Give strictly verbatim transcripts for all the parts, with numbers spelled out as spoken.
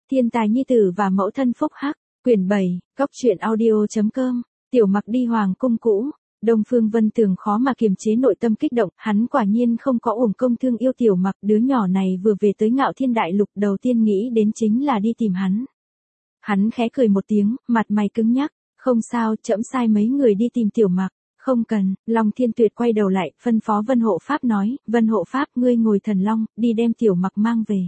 Thiên tài nhi tử và mẫu thân phúc hắc, quyển bảy, cóc truyện audio chấm com, Tiểu Mặc đi hoàng cung cũ. Đông Phương Vân Tường khó mà kiềm chế nội tâm kích động, hắn quả nhiên không có uổng công thương yêu Tiểu Mặc, đứa nhỏ này vừa về tới Ngạo Thiên Đại Lục, đầu tiên nghĩ đến chính là đi tìm hắn. Hắn khẽ cười một tiếng, mặt mày cứng nhắc, không sao, trẫm sai mấy người đi tìm Tiểu Mặc. Không cần, Long Thiên Tuyệt quay đầu lại, phân phó Vân Hộ Pháp nói, Vân Hộ Pháp, ngươi ngồi thần long, đi đem Tiểu Mặc mang về.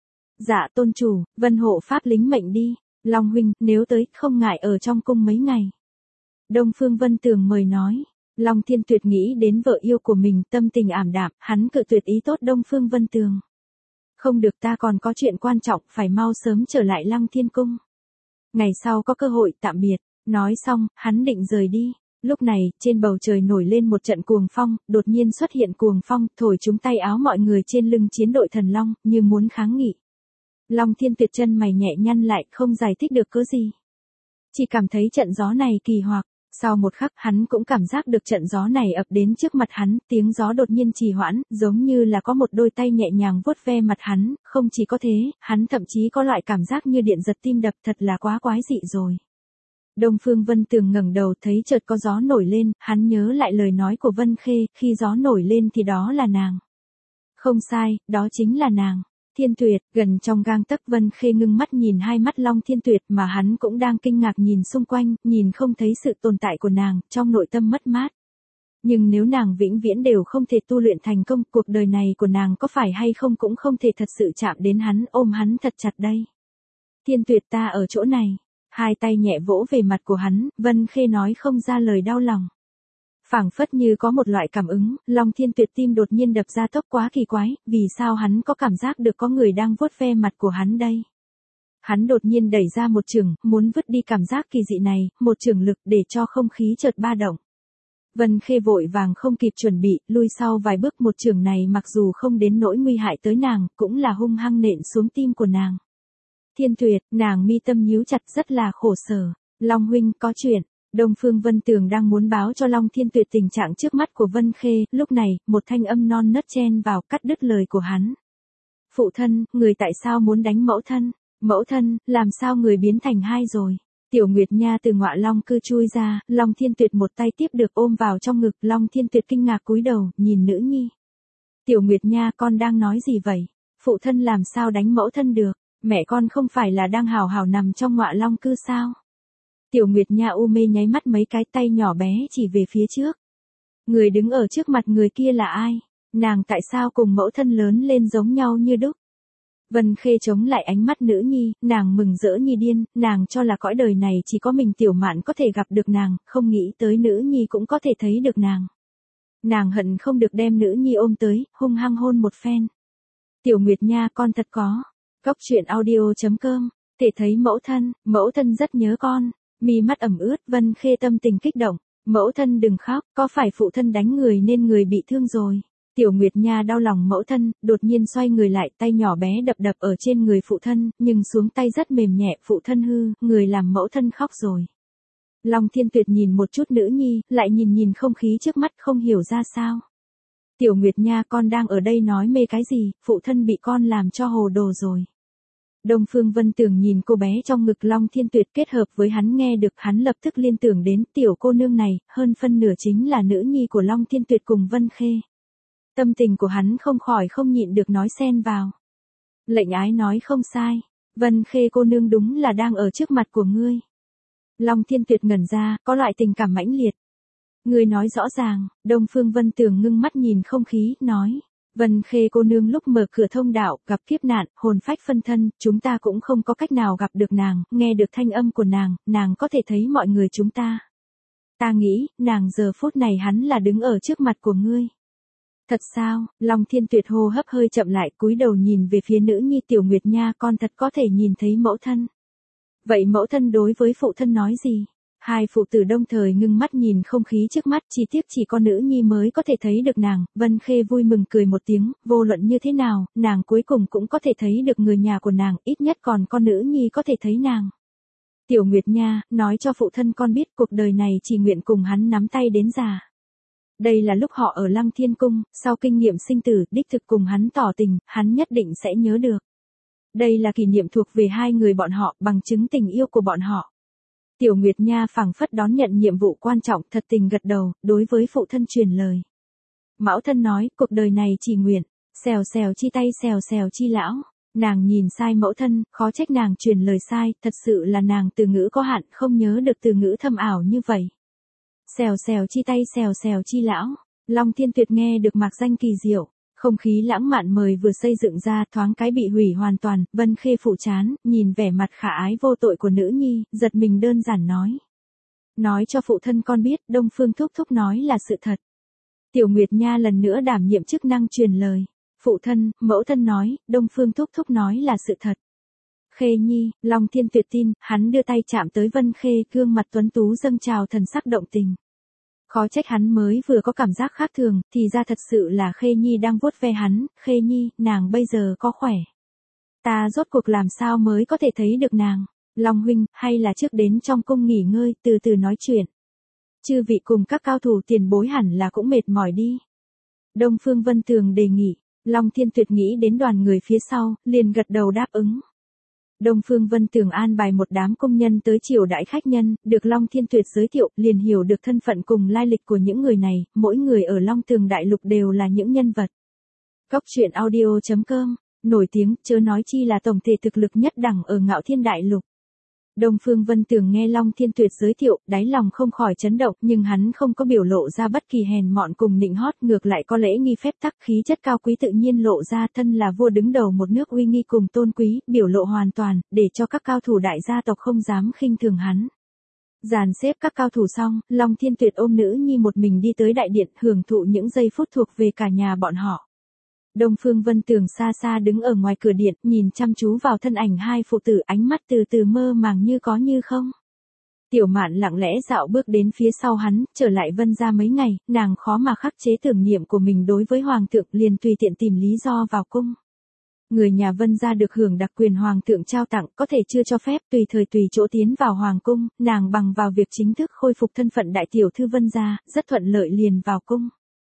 Dạ tôn chủ, Vân Hộ Pháp lính mệnh đi. Long huynh, nếu tới, không ngại ở trong cung mấy ngày. Đông Phương Vân Tường mời nói. Long Thiên Tuyệt nghĩ đến vợ yêu của mình, tâm tình ảm đạm, hắn cự tuyệt ý tốt Đông Phương Vân Tường. Không được, ta còn có chuyện quan trọng, phải mau sớm trở lại Lăng Thiên Cung. Ngày sau có cơ hội, tạm biệt. Nói xong, hắn định rời đi. Lúc này, trên bầu trời nổi lên một trận cuồng phong, đột nhiên xuất hiện cuồng phong, thổi trúng tay áo mọi người trên lưng chiến đội thần long, như muốn kháng nghị. Long Thiên Tuyệt chân mày nhẹ nhăn lại, không giải thích được cớ gì. Chỉ cảm thấy trận gió này kỳ hoặc, sau một khắc hắn cũng cảm giác được trận gió này ập đến trước mặt hắn, tiếng gió đột nhiên trì hoãn, giống như là có một đôi tay nhẹ nhàng vuốt ve mặt hắn, không chỉ có thế, hắn thậm chí có loại cảm giác như điện giật tim đập, thật là quá quái dị rồi. Đông Phương Vân Tường ngẩng đầu thấy chợt có gió nổi lên, hắn nhớ lại lời nói của Vân Khê, khi gió nổi lên thì đó là nàng. Không sai, đó chính là nàng. Thiên Tuyệt, gần trong gang tấc. Vân Khê ngưng mắt nhìn hai mắt Long Thiên Tuyệt mà hắn cũng đang kinh ngạc nhìn xung quanh, nhìn không thấy sự tồn tại của nàng, trong nội tâm mất mát. Nhưng nếu nàng vĩnh viễn đều không thể tu luyện thành công, cuộc đời này của nàng có phải hay không cũng không thể thật sự chạm đến hắn, ôm hắn thật chặt đây. Thiên Tuyệt, ta ở chỗ này. Hai tay nhẹ vỗ về mặt của hắn, Vân Khê nói không ra lời đau lòng. Phảng phất như có một loại cảm ứng, Long Thiên Tuyệt tim đột nhiên đập ra tốc, quá kỳ quái, vì sao hắn có cảm giác được có người đang vuốt ve mặt của hắn đây. Hắn đột nhiên đẩy ra một chưởng, muốn vứt đi cảm giác kỳ dị này, một chưởng lực để cho không khí chợt ba động. Vân Khê vội vàng không kịp chuẩn bị, lui sau vài bước, một chưởng này mặc dù không đến nỗi nguy hại tới nàng, cũng là hung hăng nện xuống tim của nàng. Thiên Tuyệt, nàng mi tâm nhíu chặt rất là khổ sở. Long huynh, có chuyện. Đông Phương Vân Tường đang muốn báo cho Long Thiên Tuyệt tình trạng trước mắt của Vân Khê, lúc này, một thanh âm non nớt chen vào, cắt đứt lời của hắn. Phụ thân, người tại sao muốn đánh mẫu thân? Mẫu thân, làm sao người biến thành hai rồi? Tiểu Nguyệt Nha từ Ngọa Long cư chui ra, Long Thiên Tuyệt một tay tiếp được ôm vào trong ngực, Long Thiên Tuyệt kinh ngạc cúi đầu, nhìn nữ nhi. Tiểu Nguyệt Nha, con đang nói gì vậy? Phụ thân làm sao đánh mẫu thân được? Mẹ con không phải là đang hào hào nằm trong Ngọa Long cư sao? Tiểu Nguyệt Nha u mê nháy mắt mấy cái, tay nhỏ bé chỉ về phía trước. Người đứng ở trước mặt người kia là ai? Nàng tại sao cùng mẫu thân lớn lên giống nhau như đúc? Vân Khê chống lại ánh mắt nữ nhi, nàng mừng rỡ như điên, nàng cho là cõi đời này chỉ có mình Tiểu Mạn có thể gặp được nàng, không nghĩ tới nữ nhi cũng có thể thấy được nàng. Nàng hận không được đem nữ nhi ôm tới, hung hăng hôn một phen. Tiểu Nguyệt Nha, con thật có. Cóc truyện audio chấm com, thể thấy mẫu thân, mẫu thân rất nhớ con. Mi mắt ẩm ướt, Vân Khê tâm tình kích động. Mẫu thân đừng khóc, có phải phụ thân đánh người nên người bị thương rồi? Tiểu Nguyệt Nha đau lòng mẫu thân, đột nhiên xoay người lại, tay nhỏ bé đập đập ở trên người phụ thân, nhưng xuống tay rất mềm nhẹ, phụ thân hư, người làm mẫu thân khóc rồi. Long Thiên Tuyệt nhìn một chút nữ nhi, lại nhìn nhìn không khí trước mắt, không hiểu ra sao. Tiểu Nguyệt Nha, con đang ở đây nói mê cái gì, phụ thân bị con làm cho hồ đồ rồi. Đông Phương Vân Tường nhìn cô bé trong ngực Long Thiên Tuyệt, kết hợp với hắn nghe được, hắn lập tức liên tưởng đến tiểu cô nương này, hơn phân nửa chính là nữ nhi của Long Thiên Tuyệt cùng Vân Khê. Tâm tình của hắn không khỏi không nhịn được nói xen vào. Lệnh ái nói không sai, Vân Khê cô nương đúng là đang ở trước mặt của ngươi. Long Thiên Tuyệt ngẩn ra, có loại tình cảm mãnh liệt. Ngươi nói rõ ràng. Đông Phương Vân Tường ngưng mắt nhìn không khí, nói. Vân Khê cô nương lúc mở cửa thông đạo, gặp kiếp nạn, hồn phách phân thân, chúng ta cũng không có cách nào gặp được nàng, nghe được thanh âm của nàng, nàng có thể thấy mọi người chúng ta. Ta nghĩ, nàng giờ phút này hắn là đứng ở trước mặt của ngươi. Thật sao? Long Thiên Tuyệt hô hấp hơi chậm lại, cúi đầu nhìn về phía nữ nhi. Tiểu Nguyệt Nha, con thật có thể nhìn thấy mẫu thân. Vậy mẫu thân đối với phụ thân nói gì? Hai phụ tử đồng thời ngưng mắt nhìn không khí trước mắt, chỉ tiếc chỉ có nữ nhi mới có thể thấy được nàng. Vân Khê vui mừng cười một tiếng, vô luận như thế nào, nàng cuối cùng cũng có thể thấy được người nhà của nàng, ít nhất còn con nữ nhi có thể thấy nàng. Tiểu Nguyệt Nha, nói cho phụ thân con biết, cuộc đời này chỉ nguyện cùng hắn nắm tay đến già. Đây là lúc họ ở Lăng Thiên Cung, sau kinh nghiệm sinh tử, đích thực cùng hắn tỏ tình, hắn nhất định sẽ nhớ được. Đây là kỷ niệm thuộc về hai người bọn họ, bằng chứng tình yêu của bọn họ. Tiểu Nguyệt Nha phảng phất đón nhận nhiệm vụ quan trọng, thật tình gật đầu, đối với phụ thân truyền lời. Mẫu thân nói, cuộc đời này chỉ nguyện, xèo xèo chi tay xèo xèo chi lão. Nàng nhìn sai mẫu thân, khó trách nàng truyền lời sai, thật sự là nàng từ ngữ có hạn, không nhớ được từ ngữ thâm ảo như vậy. Xèo xèo chi tay xèo xèo chi lão. Long Thiên Tuyệt nghe được mạc danh kỳ diệu, không khí lãng mạn mời vừa xây dựng ra thoáng cái bị hủy hoàn toàn, Vân Khê phụ chán, nhìn vẻ mặt khả ái vô tội của nữ nhi, giật mình đơn giản nói. Nói cho phụ thân con biết, Đông Phương thúc thúc nói là sự thật. Tiểu Nguyệt Nha lần nữa đảm nhiệm chức năng truyền lời. Phụ thân, mẫu thân nói, Đông Phương thúc thúc nói là sự thật. Khê Nhi, Long Thiên Tuyệt tin, hắn đưa tay chạm tới Vân Khê, gương mặt tuấn tú dâng trào thần sắc động tình. Khó trách hắn mới vừa có cảm giác khác thường, thì ra thật sự là Khê Nhi đang vuốt ve hắn. Khê Nhi, nàng bây giờ có khỏe. Ta rốt cuộc làm sao mới có thể thấy được nàng. Long huynh, hay là trước đến trong cung nghỉ ngơi, từ từ nói chuyện. Chư vị cùng các cao thủ tiền bối hẳn là cũng mệt mỏi đi. Đông Phương Vân Tường đề nghị. Long Thiên Tuyệt nghĩ đến đoàn người phía sau, liền gật đầu đáp ứng. Đông Phương Vân Tường an bài một đám công nhân tới chiều đãi khách nhân, được Long Thiên Tuyệt giới thiệu, liền hiểu được thân phận cùng lai lịch của những người này, mỗi người ở Long Tường Đại Lục đều là những nhân vật. Cốc truyện audio chấm com, nổi tiếng, chớ nói chi là tổng thể thực lực nhất đẳng ở Ngạo Thiên Đại Lục. Đông Phương Vân Tường nghe Long Thiên Tuyệt giới thiệu, đáy lòng không khỏi chấn động, nhưng hắn không có biểu lộ ra bất kỳ hèn mọn cùng nịnh hót, ngược lại có lễ nghi phép tắc, khí chất cao quý tự nhiên lộ ra, thân là vua đứng đầu một nước uy nghi cùng tôn quý, biểu lộ hoàn toàn, để cho các cao thủ đại gia tộc không dám khinh thường hắn. Dàn xếp các cao thủ xong, Long Thiên Tuyệt ôm nữ nhi một mình đi tới đại điện, hưởng thụ những giây phút thuộc về cả nhà bọn họ. Đông Phương Vân Tường xa xa đứng ở ngoài cửa điện, nhìn chăm chú vào thân ảnh hai phụ tử, ánh mắt từ từ mơ màng như có như không. Tiểu Mạn lặng lẽ dạo bước đến phía sau hắn, trở lại Vân gia mấy ngày, nàng khó mà khắc chế tưởng niệm của mình đối với hoàng thượng, liền tùy tiện tìm lý do vào cung. Người nhà Vân gia được hưởng đặc quyền hoàng thượng trao tặng, có thể chưa cho phép tùy thời tùy chỗ tiến vào hoàng cung, nàng bằng vào việc chính thức khôi phục thân phận đại tiểu thư Vân gia, rất thuận lợi liền vào cung.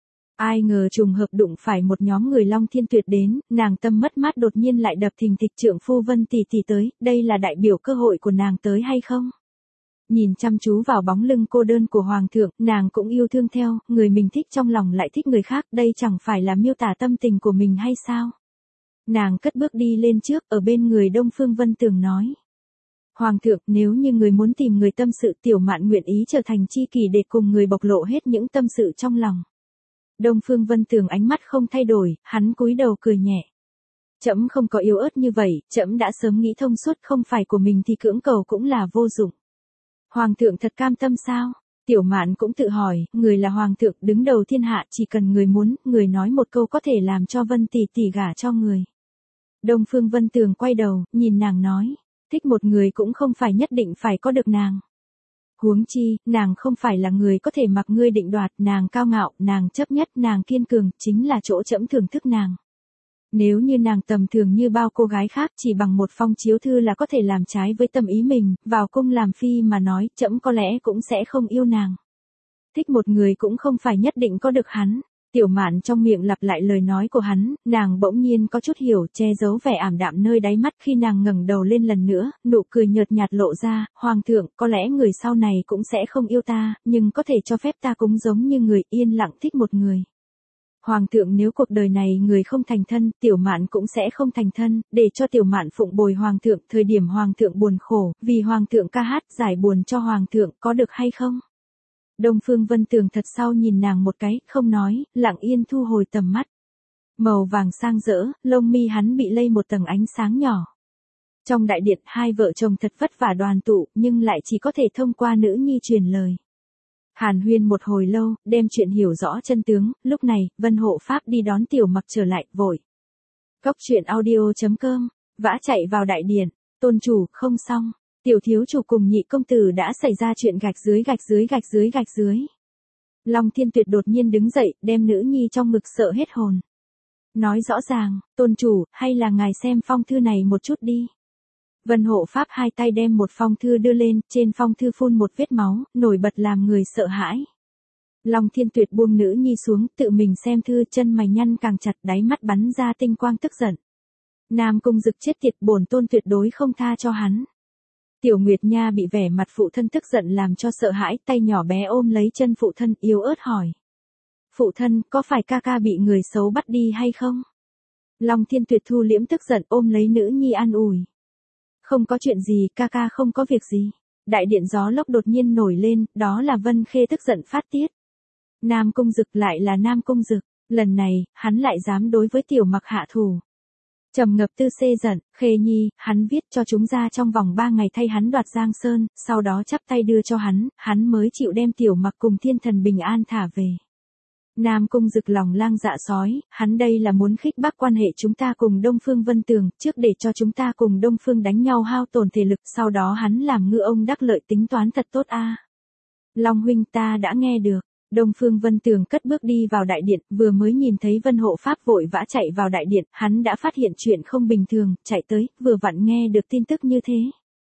Ai ngờ trùng hợp đụng phải một nhóm người Long Thiên Tuyệt đến, nàng tâm mất mát đột nhiên lại đập thình thịch, trượng phu Vân tỷ tỷ tới, đây là đại biểu cơ hội của nàng tới hay không? Nhìn chăm chú vào bóng lưng cô đơn của hoàng thượng, nàng cũng yêu thương theo, người mình thích trong lòng lại thích người khác, đây chẳng phải là miêu tả tâm tình của mình hay sao? Nàng cất bước đi lên trước, ở bên người Đông Phương Vân Tường nói. Hoàng thượng, nếu như người muốn tìm người tâm sự, Tiểu Mạn nguyện ý trở thành tri kỷ để cùng người bộc lộ hết những tâm sự trong lòng. Đông Phương Vân Tường ánh mắt không thay đổi, hắn cúi đầu cười nhẹ. Trẫm không có yếu ớt như vậy, trẫm đã sớm nghĩ thông suốt, không phải của mình thì cưỡng cầu cũng là vô dụng. Hoàng thượng thật cam tâm sao? Tiểu Mạn cũng tự hỏi, người là hoàng thượng đứng đầu thiên hạ, chỉ cần người muốn, người nói một câu có thể làm cho Vân tỷ tỷ gả cho người. Đông Phương Vân Tường quay đầu, nhìn nàng nói, thích một người cũng không phải nhất định phải có được nàng. Huống chi, nàng không phải là người có thể mặc ngươi định đoạt, nàng cao ngạo, nàng chấp nhất, nàng kiên cường, chính là chỗ trẫm thưởng thức nàng. Nếu như nàng tầm thường như bao cô gái khác, chỉ bằng một phong chiếu thư là có thể làm trái với tâm ý mình, vào cung làm phi mà nói, trẫm có lẽ cũng sẽ không yêu nàng. Thích một người cũng không phải nhất định có được hắn. Tiểu Mạn trong miệng lặp lại lời nói của hắn, nàng bỗng nhiên có chút hiểu, che giấu vẻ ảm đạm nơi đáy mắt, khi nàng ngẩng đầu lên lần nữa, nụ cười nhợt nhạt lộ ra, hoàng thượng, có lẽ người sau này cũng sẽ không yêu ta, nhưng có thể cho phép ta cũng giống như người yên lặng thích một người. Hoàng thượng, nếu cuộc đời này người không thành thân, Tiểu Mạn cũng sẽ không thành thân, để cho Tiểu Mạn phụng bồi hoàng thượng, thời điểm hoàng thượng buồn khổ, vì hoàng thượng ca hát giải buồn cho hoàng thượng, có được hay không? Đông Phương Vân Tường thật sau nhìn nàng một cái, không nói, lặng yên thu hồi tầm mắt. Màu vàng sang rỡ, lông mi hắn bị lây một tầng ánh sáng nhỏ. Trong đại điện, hai vợ chồng thật vất vả đoàn tụ, nhưng lại chỉ có thể thông qua nữ nhi truyền lời. Hàn huyên một hồi lâu, đem chuyện hiểu rõ chân tướng, lúc này, Vân Hộ Pháp đi đón Tiểu Mặc trở lại, vội. Cốc truyện audio chấm com, vã chạy vào đại điện, tôn chủ, không xong. Tiểu thiếu chủ cùng nhị công tử đã xảy ra chuyện gạch dưới gạch dưới gạch dưới gạch dưới. Long Thiên Tuyệt đột nhiên đứng dậy, đem nữ nhi trong ngực sợ hết hồn. Nói rõ ràng, tôn chủ, hay là ngài xem phong thư này một chút đi. Vân Hộ Pháp hai tay đem một phong thư đưa lên, trên phong thư phun một vết máu, nổi bật làm người sợ hãi. Long Thiên Tuyệt buông nữ nhi xuống, tự mình xem thư, chân mày nhăn càng chặt, đáy mắt bắn ra tinh quang tức giận. Nam Cung Dực chết tiệt, bổn tôn tuyệt đối không tha cho hắn. Tiểu Nguyệt Nha bị vẻ mặt phụ thân tức giận làm cho sợ hãi, tay nhỏ bé ôm lấy chân phụ thân, yếu ớt hỏi. Phụ thân, có phải ca ca bị người xấu bắt đi hay không? Long Thiên Tuyệt thu liễm tức giận, ôm lấy nữ nhi an ủi. Không có chuyện gì, ca ca không có việc gì. Đại điện gió lốc đột nhiên nổi lên, đó là Vân Khê tức giận phát tiết. Nam Cung Dực lại là Nam Cung Dực, lần này, hắn lại dám đối với Tiểu Mặc hạ thủ. Trầm Ngập Tư xê giận, Khê Nhi, hắn viết cho chúng ra trong vòng ba ngày thay hắn đoạt Giang Sơn, sau đó chắp tay đưa cho hắn, hắn mới chịu đem Tiểu Mặc cùng thiên thần bình an thả về. Nam Cung Dực lòng lang dạ sói, hắn đây là muốn khích bác quan hệ chúng ta cùng Đông Phương Vân Tường, trước để cho chúng ta cùng Đông Phương đánh nhau hao tổn thể lực, sau đó hắn làm ngư ông đắc lợi tính toán thật tốt a. Long huynh, ta đã nghe được. Đông Phương Vân Tường cất bước đi vào đại điện, vừa mới nhìn thấy Vân Hộ Pháp vội vã chạy vào đại điện, hắn đã phát hiện chuyện không bình thường, chạy tới, vừa vặn nghe được tin tức như thế.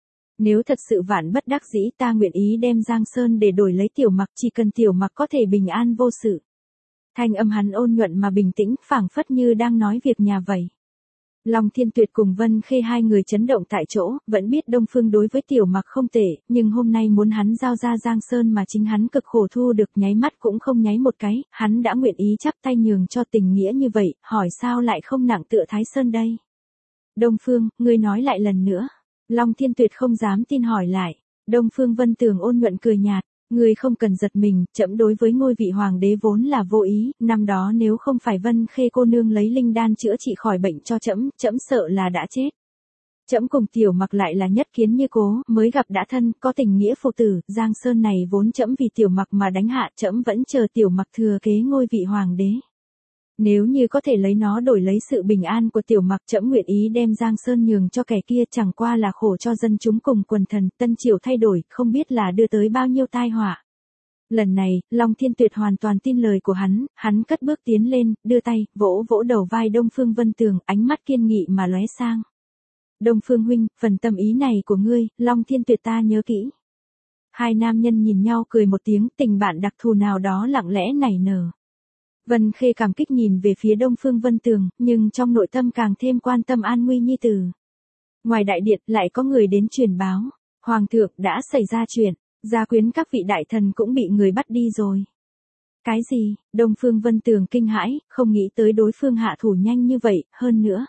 Nếu thật sự vạn bất đắc dĩ, ta nguyện ý đem Giang Sơn để đổi lấy Tiểu Mặc, chỉ cần Tiểu Mặc có thể bình an vô sự. Thanh âm hắn ôn nhuận mà bình tĩnh, phảng phất như đang nói việc nhà vậy. Long Thiên Tuyệt cùng Vân Khê hai người chấn động tại chỗ, vẫn biết Đông Phương đối với Tiểu Mặc không tệ, nhưng hôm nay muốn hắn giao ra Giang Sơn mà chính hắn cực khổ thu được, nháy mắt cũng không nháy một cái, hắn đã nguyện ý chắp tay nhường cho tình nghĩa như vậy, hỏi sao lại không nặng tựa Thái Sơn đây? Đông Phương, ngươi nói lại lần nữa. Long Thiên Tuyệt không dám tin hỏi lại. Đông Phương Vân Tường ôn nhuận cười nhạt. Ngươi không cần giật mình, trẫm đối với ngôi vị hoàng đế vốn là vô ý, năm đó nếu không phải Vân Khê cô nương lấy linh đan chữa trị khỏi bệnh cho trẫm, trẫm sợ là đã chết. Trẫm cùng Tiểu Mặc lại là nhất kiến như cố, mới gặp đã thân, có tình nghĩa phụ tử, Giang Sơn này vốn trẫm vì Tiểu Mặc mà đánh hạ, trẫm vẫn chờ Tiểu Mặc thừa kế ngôi vị hoàng đế. Nếu như có thể lấy nó đổi lấy sự bình an của Tiểu Mặc, trẫm nguyện ý đem Giang Sơn nhường cho kẻ kia, chẳng qua là khổ cho dân chúng cùng quần thần, tân triều thay đổi, không biết là đưa tới bao nhiêu tai họa. Lần này, Long Thiên Tuyệt hoàn toàn tin lời của hắn, hắn cất bước tiến lên, đưa tay, vỗ vỗ đầu vai Đông Phương Vân Tường, ánh mắt kiên nghị mà lóe sang. Đông Phương huynh, phần tâm ý này của ngươi, Long Thiên Tuyệt ta nhớ kỹ. Hai nam nhân nhìn nhau cười một tiếng, tình bạn đặc thù nào đó lặng lẽ nảy nở. Vân Khê cảm kích nhìn về phía Đông Phương Vân Tường, nhưng trong nội tâm càng thêm quan tâm an nguy nhi tử. Ngoài đại điện lại có người đến truyền báo, Hoàng thượng đã xảy ra chuyện, gia quyến các vị đại thần cũng bị người bắt đi rồi. Cái gì? Đông Phương Vân Tường kinh hãi, không nghĩ tới đối phương hạ thủ nhanh như vậy, hơn nữa.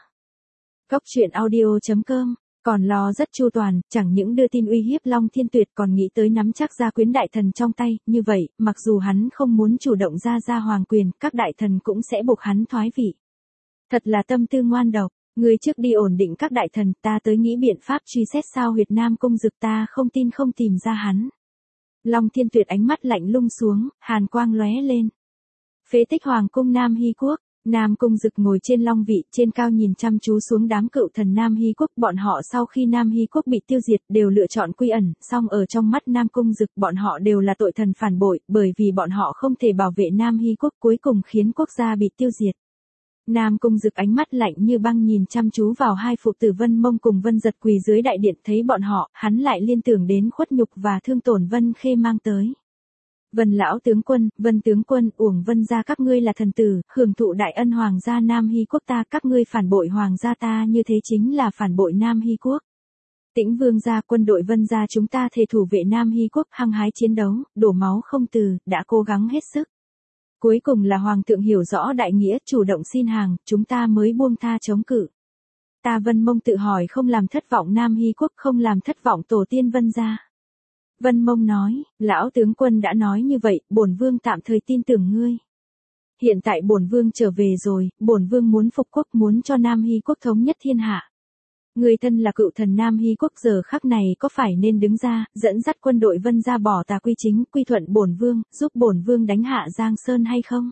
Cốc truyện audio chấm com còn lo rất chu toàn, chẳng những đưa tin uy hiếp Long Thiên Tuyệt còn nghĩ tới nắm chắc gia quyến đại thần trong tay, như vậy, mặc dù hắn không muốn chủ động ra ra hoàng quyền, các đại thần cũng sẽ buộc hắn thoái vị. Thật là tâm tư ngoan độc, người trước đi ổn định các đại thần, ta tới nghĩ biện pháp truy xét sao huyệt Nam Cung Dực, ta không tin không tìm ra hắn. Long Thiên Tuyệt ánh mắt lạnh lung xuống, hàn quang lóe lên. Phế tích hoàng cung Nam Hy Quốc. Nam Cung Dực ngồi trên long vị, trên cao nhìn chăm chú xuống đám cựu thần Nam Hy Quốc, bọn họ sau khi Nam Hy Quốc bị tiêu diệt đều lựa chọn quy ẩn, song ở trong mắt Nam Cung Dực bọn họ đều là tội thần phản bội, bởi vì bọn họ không thể bảo vệ Nam Hy Quốc, cuối cùng khiến quốc gia bị tiêu diệt. Nam Cung Dực ánh mắt lạnh như băng nhìn chăm chú vào hai phụ tử Vân Mông cùng Vân Giật quỳ dưới đại điện, thấy bọn họ, hắn lại liên tưởng đến khuất nhục và thương tổn Vân Khê mang tới. Vân lão tướng quân, Vân tướng quân, uổng Vân gia các ngươi là thần tử, hưởng thụ đại ân hoàng gia Nam Hy Quốc ta, các ngươi phản bội hoàng gia ta, như thế chính là phản bội Nam Hy Quốc. Tĩnh Vương gia, quân đội Vân gia chúng ta thề thủ vệ Nam Hy Quốc, hăng hái chiến đấu, đổ máu không từ, đã cố gắng hết sức. Cuối cùng là hoàng thượng hiểu rõ đại nghĩa, chủ động xin hàng, chúng ta mới buông tha chống cự. Ta Vân Mông tự hỏi không làm thất vọng Nam Hy Quốc, không làm thất vọng tổ tiên Vân gia. Vân Mông nói, lão tướng quân đã nói như vậy, bổn vương tạm thời tin tưởng ngươi. Hiện tại bổn vương trở về rồi, bổn vương muốn phục quốc, muốn cho Nam Hy Quốc thống nhất thiên hạ. Người thân là cựu thần Nam Hy Quốc, giờ khắc này có phải nên đứng ra, dẫn dắt quân đội Vân gia bỏ tà quy chính, quy thuận bổn vương, giúp bổn vương đánh hạ Giang Sơn hay không?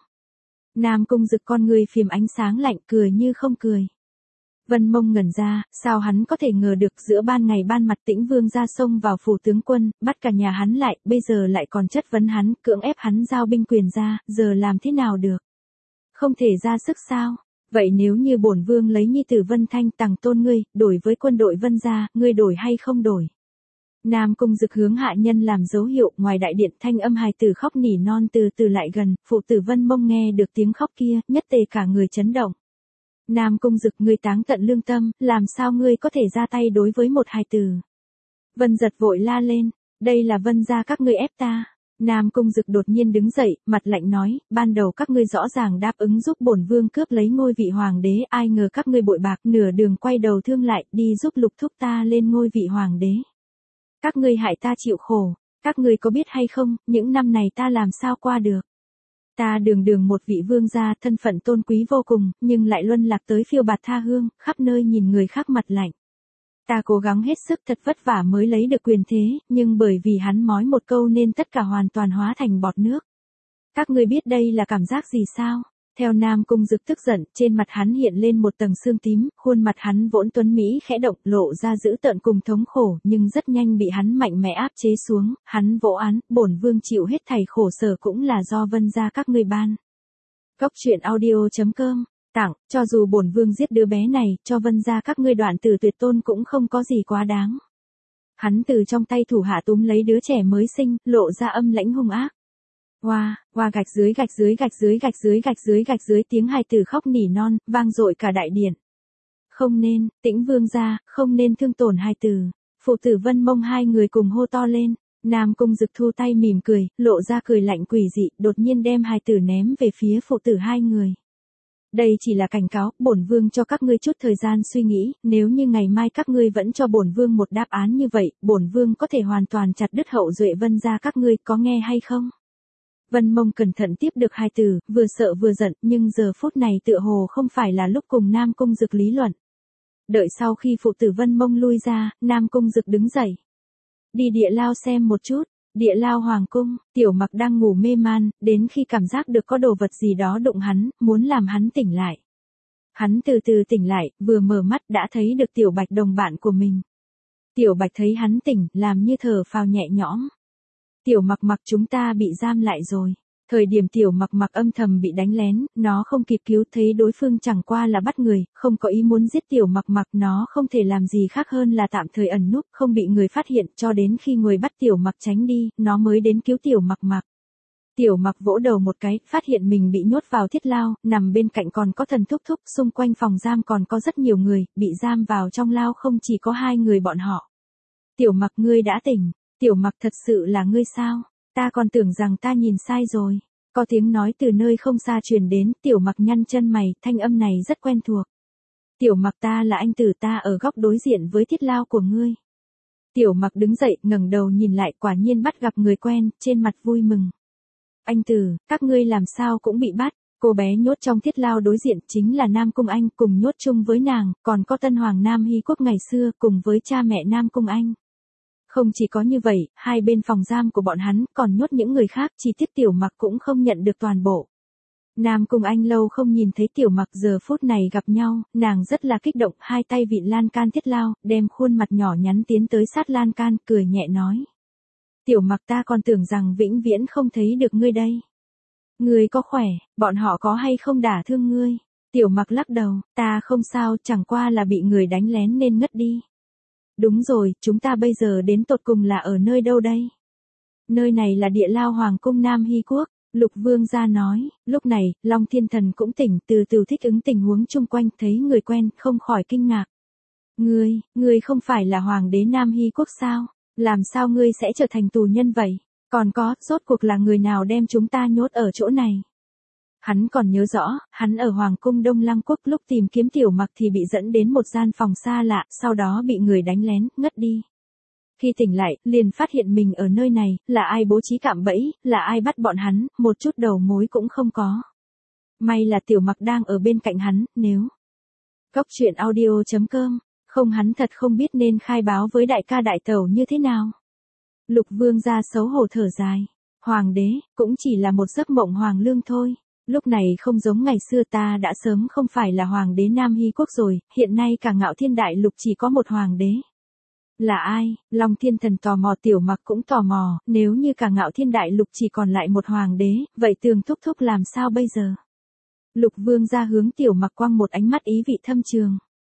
Nam Cung Dực con người phìm ánh sáng lạnh, cười như không cười. Vân Mông ngẩn ra, sao hắn có thể ngờ được giữa ban ngày ban mặt Tĩnh Vương ra xông vào phủ tướng quân, bắt cả nhà hắn lại, bây giờ lại còn chất vấn hắn, cưỡng ép hắn giao binh quyền ra, giờ làm thế nào được? Không thể ra sức sao? Vậy nếu như bổn vương lấy nhi tử Vân Thanh tặng tôn ngươi, đổi với quân đội Vân gia, ngươi đổi hay không đổi? Nam Cung Dực hướng hạ nhân làm dấu hiệu, ngoài đại điện thanh âm hài tử khóc nỉ non từ từ lại gần, phụ tử Vân Mông nghe được tiếng khóc kia, nhất tề cả người chấn động. Nam Cung Dực, ngươi táng tận lương tâm, làm sao ngươi có thể ra tay đối với một hài tử? Vân Giật vội la lên, đây là Vân gia các ngươi ép ta. Nam Cung Dực đột nhiên đứng dậy, mặt lạnh nói, ban đầu các ngươi rõ ràng đáp ứng giúp bổn vương cướp lấy ngôi vị hoàng đế, ai ngờ các ngươi bội bạc, nửa đường quay đầu thương lại, đi giúp Lục thúc ta lên ngôi vị hoàng đế. Các ngươi hại ta chịu khổ, các ngươi có biết hay không, những năm này ta làm sao qua được. Ta đường đường một vị vương gia, thân phận tôn quý vô cùng, nhưng lại luân lạc tới phiêu bạt tha hương, khắp nơi nhìn người khác mặt lạnh. Ta cố gắng hết sức thật vất vả mới lấy được quyền thế, nhưng bởi vì hắn mói một câu nên tất cả hoàn toàn hóa thành bọt nước. Các ngươi biết đây là cảm giác gì sao? Theo Nam Cung Dực tức giận, trên mặt hắn hiện lên một tầng sương tím, khuôn mặt hắn vỗn tuấn Mỹ khẽ động, lộ ra dữ tợn cùng thống khổ, nhưng rất nhanh bị hắn mạnh mẽ áp chế xuống, hắn vỗ án, bổn vương chịu hết thảy khổ sở cũng là do Vân gia các ngươi ban. Góc truyện audio chấm com tặng, cho dù bổn vương giết đứa bé này, cho Vân gia các ngươi đoạn tử tuyệt tôn cũng không có gì quá đáng. Hắn từ trong tay thủ hạ túm lấy đứa trẻ mới sinh, lộ ra âm lãnh hung ác. Hoa, hoa gạch dưới gạch dưới gạch dưới gạch dưới gạch dưới gạch dưới tiếng hài tử khóc nỉ non, vang dội cả đại điện. Không nên, Tĩnh vương gia, không nên thương tổn hài tử. Phụ tử Vân Mông hai người cùng hô to lên. Nam Cung Dực thu tay mỉm cười, lộ ra cười lạnh quỷ dị, đột nhiên đem hài tử ném về phía phụ tử hai người. Đây chỉ là cảnh cáo, bổn vương cho các ngươi chút thời gian suy nghĩ, nếu như ngày mai các ngươi vẫn cho bổn vương một đáp án như vậy, bổn vương có thể hoàn toàn chặt đứt hậu duệ Vân gia các ngươi, có nghe hay không? Vân Mông cẩn thận tiếp được hài tử, vừa sợ vừa giận, nhưng giờ phút này tựa hồ không phải là lúc cùng Nam Cung Dực lý luận. Đợi sau khi phụ tử Vân Mông lui ra, Nam Cung Dực đứng dậy. Đi địa lao xem một chút. Địa lao hoàng cung, Tiểu Mặc đang ngủ mê man, đến khi cảm giác được có đồ vật gì đó đụng hắn, muốn làm hắn tỉnh lại. Hắn từ từ tỉnh lại, vừa mở mắt đã thấy được Tiểu Bạch đồng bạn của mình. Tiểu Bạch thấy hắn tỉnh, làm như thở phào nhẹ nhõm. Tiểu Mặc Mặc, chúng ta bị giam lại rồi. Thời điểm Tiểu Mặc Mặc âm thầm bị đánh lén, nó không kịp cứu, thấy đối phương chẳng qua là bắt người, không có ý muốn giết Tiểu Mặc Mặc, nó không thể làm gì khác hơn là tạm thời ẩn núp, không bị người phát hiện, cho đến khi người bắt Tiểu Mặc tránh đi, nó mới đến cứu Tiểu Mặc Mặc. Tiểu Mặc vỗ đầu một cái, phát hiện mình bị nhốt vào thiết lao, nằm bên cạnh còn có thần thúc thúc, xung quanh phòng giam còn có rất nhiều người, bị giam vào trong lao không chỉ có hai người bọn họ. Tiểu Mặc, ngươi đã tỉnh. Tiểu Mặc, thật sự là ngươi sao? Ta còn tưởng rằng ta nhìn sai rồi. Có tiếng nói từ nơi không xa truyền đến, Tiểu Mặc nhăn chân mày, thanh âm này rất quen thuộc. Tiểu Mặc, ta là anh tử, ta ở góc đối diện với thiết lao của ngươi. Tiểu Mặc đứng dậy, ngẩng đầu nhìn lại, quả nhiên bắt gặp người quen, trên mặt vui mừng. Anh tử, các ngươi làm sao cũng bị bắt. Cô bé nhốt trong thiết lao đối diện chính là Nam Cung Anh, cùng nhốt chung với nàng, còn có Tân Hoàng Nam Hy Quốc ngày xưa, cùng với cha mẹ Nam Cung Anh. Không chỉ có như vậy, hai bên phòng giam của bọn hắn còn nhốt những người khác, chi tiết Tiểu Mặc cũng không nhận được toàn bộ. Nam Cung Anh lâu không nhìn thấy Tiểu Mặc, giờ phút này gặp nhau, nàng rất là kích động, hai tay vịn lan can thiết lao, đem khuôn mặt nhỏ nhắn tiến tới sát lan can, cười nhẹ nói. Tiểu Mặc, ta còn tưởng rằng vĩnh viễn không thấy được ngươi đây. Ngươi có khỏe, bọn họ có hay không đả thương ngươi? Tiểu Mặc lắc đầu, ta không sao, chẳng qua là bị người đánh lén nên ngất đi. Đúng rồi, chúng ta bây giờ đến tột cùng là ở nơi đâu đây? Nơi này là địa lao hoàng cung Nam Hy Quốc, Lục Vương gia nói. Lúc này, Long Thiên Thần cũng tỉnh, từ từ thích ứng tình huống chung quanh, thấy người quen, không khỏi kinh ngạc. Ngươi, ngươi không phải là hoàng đế Nam Hy Quốc sao? Làm sao ngươi sẽ trở thành tù nhân vậy? Còn có, rốt cuộc là người nào đem chúng ta nhốt ở chỗ này? Hắn còn nhớ rõ, hắn ở Hoàng cung Đông Lăng Quốc lúc tìm kiếm Tiểu Mặc thì bị dẫn đến một gian phòng xa lạ, sau đó bị người đánh lén, ngất đi. Khi tỉnh lại, liền phát hiện mình ở nơi này, là ai bố trí cạm bẫy, là ai bắt bọn hắn, một chút đầu mối cũng không có. May là Tiểu Mặc đang ở bên cạnh hắn, nếu... Góc truyện audio chấm com, không hắn thật không biết nên khai báo với đại ca đại tẩu như thế nào. Lục Vương gia xấu hổ thở dài. Hoàng đế, cũng chỉ là một giấc mộng hoàng lương thôi. Lúc này không giống ngày xưa, ta đã sớm không phải là hoàng đế Nam Hy Quốc rồi, hiện nay cả Ngạo Thiên Đại Lục chỉ có một hoàng đế. Là ai? Long Thiên Thần tò mò, Tiểu Mặc cũng tò mò, nếu như cả Ngạo Thiên Đại Lục chỉ còn lại một hoàng đế, vậy Tường thúc thúc làm sao bây giờ? Lục Vương gia hướng Tiểu Mặc quăng một ánh mắt ý vị thâm trường.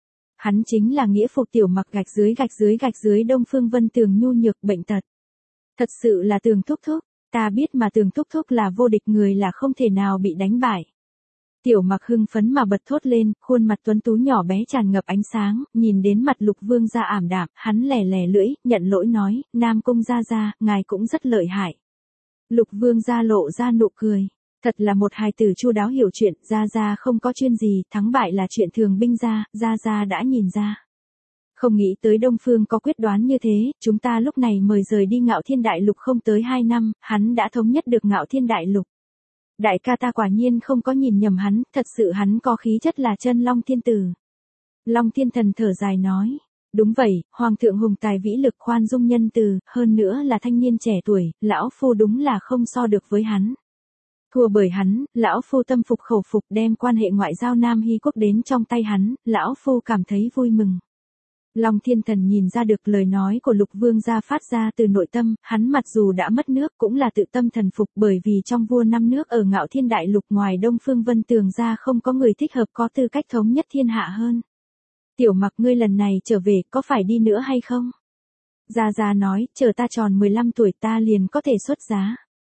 Hắn chính là nghĩa phụ Tiểu Mặc, gạch dưới gạch dưới gạch dưới Đông Phương Vân Tường nhu nhược bệnh tật. Thật sự là Tường thúc thúc. Ta biết mà Tường thúc thúc là vô địch, người là không thể nào bị đánh bại. Tiểu Mặc hưng phấn mà bật thốt lên, khuôn mặt tuấn tú nhỏ bé tràn ngập ánh sáng, nhìn đến mặt Lục Vương gia ảm đạm, hắn lè lè lưỡi, nhận lỗi nói, Nam Cung gia gia, ngài cũng rất lợi hại. Lục Vương gia lộ ra nụ cười, thật là một hài tử chu đáo hiểu chuyện, gia gia không có chuyên gì, thắng bại là chuyện thường binh gia, gia gia đã nhìn ra. Không nghĩ tới Đông Phương có quyết đoán như thế, chúng ta lúc này mời rời đi Ngạo Thiên Đại Lục không tới hai năm, hắn đã thống nhất được Ngạo Thiên Đại Lục. Đại ca ta quả nhiên không có nhìn nhầm hắn, thật sự hắn có khí chất là chân Long Thiên Tử. Long Thiên Thần thở dài nói, đúng vậy, Hoàng thượng hùng tài vĩ lực khoan dung nhân từ, hơn nữa là thanh niên trẻ tuổi, lão phu đúng là không so được với hắn. Thua bởi hắn, lão phu tâm phục khẩu phục đem quan hệ ngoại giao Nam Hy quốc đến trong tay hắn, lão phu cảm thấy vui mừng. Long Thiên Thần nhìn ra được lời nói của Lục Vương gia phát ra từ nội tâm, hắn mặc dù đã mất nước cũng là tự tâm thần phục bởi vì trong vua năm nước ở Ngạo Thiên Đại Lục ngoài Đông Phương Vân Tường ra không có người thích hợp có tư cách thống nhất thiên hạ hơn. Tiểu Mặc ngươi lần này trở về có phải đi nữa hay không? Gia Gia nói, chờ ta tròn mười lăm tuổi ta liền có thể xuất giá.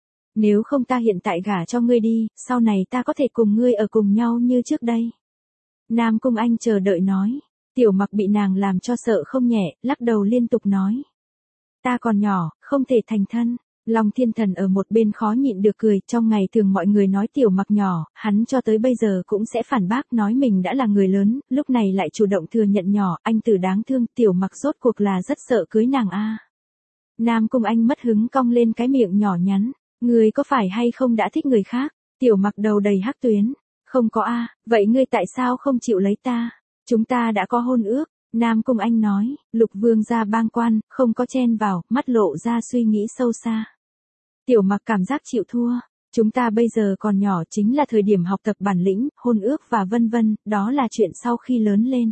Nếu không ta hiện tại gả cho ngươi đi, sau này ta có thể cùng ngươi ở cùng nhau như trước đây. Nam Cung Anh chờ đợi nói. Tiểu Mặc bị nàng làm cho sợ không nhẹ, lắc đầu liên tục nói. Ta còn nhỏ, không thể thành thân. Long Thiên Thần ở một bên khó nhịn được cười, trong ngày thường mọi người nói Tiểu Mặc nhỏ, hắn cho tới bây giờ cũng sẽ phản bác nói mình đã là người lớn, lúc này lại chủ động thừa nhận nhỏ, anh tử đáng thương, Tiểu Mặc rốt cuộc là rất sợ cưới nàng a. Nam Cung Anh mất hứng cong lên cái miệng nhỏ nhắn, ngươi có phải hay không đã thích người khác? Tiểu Mặc đầu đầy hắc tuyến, không có a, vậy ngươi tại sao không chịu lấy ta? Chúng ta đã có hôn ước, Nam Cung Anh nói, Lục Vương gia bang quan, không có chen vào, mắt lộ ra suy nghĩ sâu xa. Tiểu Mặc cảm giác chịu thua, chúng ta bây giờ còn nhỏ chính là thời điểm học tập bản lĩnh, hôn ước và vân vân, đó là chuyện sau khi lớn lên.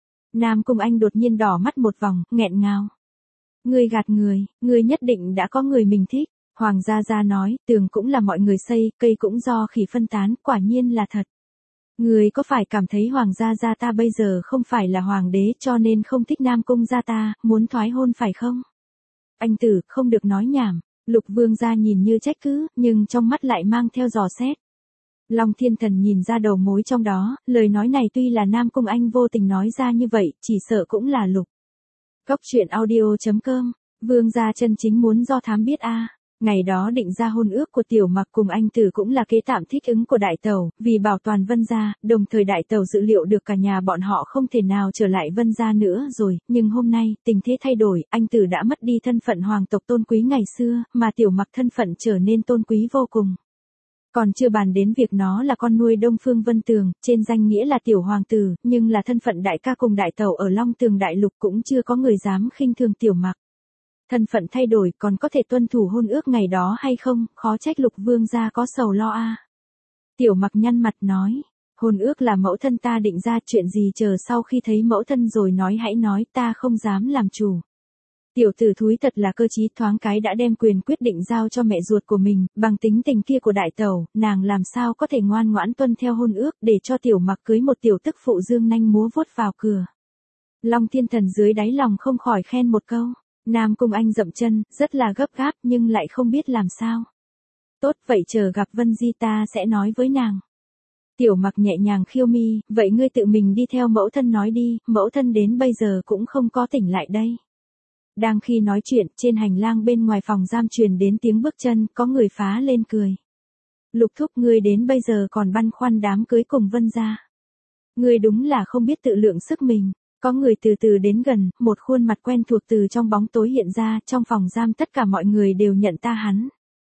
Nam Cung Anh đột nhiên đỏ mắt một vòng, nghẹn ngào. Ngươi gạt người, ngươi nhất định đã có người mình thích, Hoàng gia gia nói, tường cũng là mọi người xây, cây cũng do khỉ phân tán, quả nhiên là thật. Người có phải cảm thấy Hoàng gia gia ta bây giờ không phải là Hoàng đế cho nên không thích Nam Cung gia ta, muốn thoái hôn phải không? Anh tử, không được nói nhảm, Lục Vương gia nhìn như trách cứ, nhưng trong mắt lại mang theo dò xét. Long Thiên Thần nhìn ra đầu mối trong đó, lời nói này tuy là Nam Cung Anh vô tình nói ra như vậy, chỉ sợ cũng là Lục. Cốc truyện audio chấm com, Vương gia chân chính muốn do thám biết a. Ngày đó định ra hôn ước của Tiểu Mặc cùng anh tử cũng là kế tạm thích ứng của đại tẩu, vì bảo toàn Vân gia, đồng thời đại tẩu dự liệu được cả nhà bọn họ không thể nào trở lại Vân gia nữa rồi, nhưng hôm nay, tình thế thay đổi, anh tử đã mất đi thân phận hoàng tộc tôn quý ngày xưa, mà Tiểu Mặc thân phận trở nên tôn quý vô cùng. Còn chưa bàn đến việc nó là con nuôi Đông Phương Vân Tường, trên danh nghĩa là tiểu hoàng tử, nhưng là thân phận đại ca cùng đại tẩu ở Long Tường Đại Lục cũng chưa có người dám khinh thường Tiểu Mặc. Thân phận thay đổi còn có thể tuân thủ hôn ước ngày đó hay không, khó trách Lục Vương gia có sầu lo a. Tiểu Mặc nhăn mặt nói, hôn ước là mẫu thân ta định ra, chuyện gì chờ sau khi thấy mẫu thân rồi nói hãy nói, ta không dám làm chủ. Tiểu tử thúi thật là cơ trí, thoáng cái đã đem quyền quyết định giao cho mẹ ruột của mình, bằng tính tình kia của đại tẩu, nàng làm sao có thể ngoan ngoãn tuân theo hôn ước để cho Tiểu Mặc cưới một tiểu tức phụ dương nanh múa vuốt vào cửa. Long Thiên Thần dưới đáy lòng không khỏi khen một câu. Nam Cung Anh dậm chân, rất là gấp gáp nhưng lại không biết làm sao. Tốt vậy chờ gặp Vân Di ta sẽ nói với nàng. Tiểu Mặc nhẹ nhàng khiêu mi, vậy ngươi tự mình đi theo mẫu thân nói đi, mẫu thân đến bây giờ cũng không có tỉnh lại đây. Đang khi nói chuyện, trên hành lang bên ngoài phòng giam truyền đến tiếng bước chân, có người phá lên cười. Lục thúc ngươi đến bây giờ còn băn khoăn đám cưới cùng Vân gia. Ngươi đúng là không biết tự lượng sức mình. Có người từ từ đến gần, một khuôn mặt quen thuộc từ trong bóng tối hiện ra, trong phòng giam tất cả mọi người đều nhận ta hắn.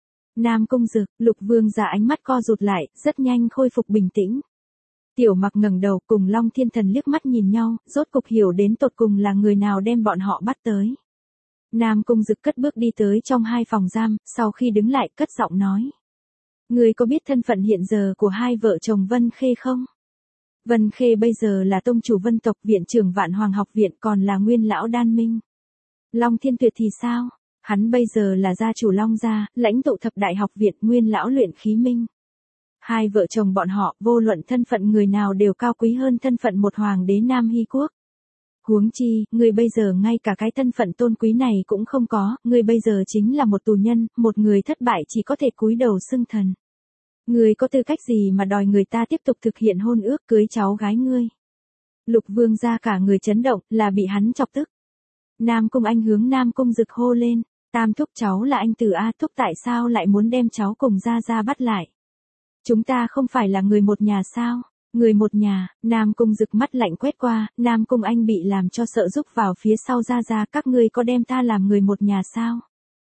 Nam Cung Dực, Lục Vương gia ánh mắt co rụt lại, rất nhanh khôi phục bình tĩnh. Tiểu Mặc ngẩng đầu cùng Long Thiên Thần liếc mắt nhìn nhau, rốt cục hiểu đến tột cùng là người nào đem bọn họ bắt tới. Nam Cung Dực cất bước đi tới trong hai phòng giam, sau khi đứng lại cất giọng nói. Người có biết thân phận hiện giờ của hai vợ chồng Vân Khê không? Vân Khê bây giờ là tông chủ Vân tộc, viện trưởng Vạn Hoàng học viện, còn là nguyên lão Đan Minh. Long Thiên Tuyệt thì sao? Hắn bây giờ là gia chủ Long gia, lãnh tụ thập đại học viện, nguyên lão luyện khí minh. Hai vợ chồng bọn họ, vô luận thân phận người nào đều cao quý hơn thân phận một hoàng đế Nam Hy quốc. Huống chi, người bây giờ ngay cả cái thân phận tôn quý này cũng không có, người bây giờ chính là một tù nhân, một người thất bại chỉ có thể cúi đầu xưng thần. Ngươi có tư cách gì mà đòi người ta tiếp tục thực hiện hôn ước cưới cháu gái ngươi? Lục Vương gia cả người chấn động, là bị hắn chọc tức. Nam Cung Anh hướng Nam Cung Dực hô lên, Tam thúc cháu là anh Từ A thúc, tại sao lại muốn đem cháu cùng Gia Gia bắt lại? Chúng ta không phải là người một nhà sao? Người một nhà, Nam Cung Dực mắt lạnh quét qua, Nam Cung Anh bị làm cho sợ rúc vào phía sau Gia Gia, các ngươi có đem ta làm người một nhà sao?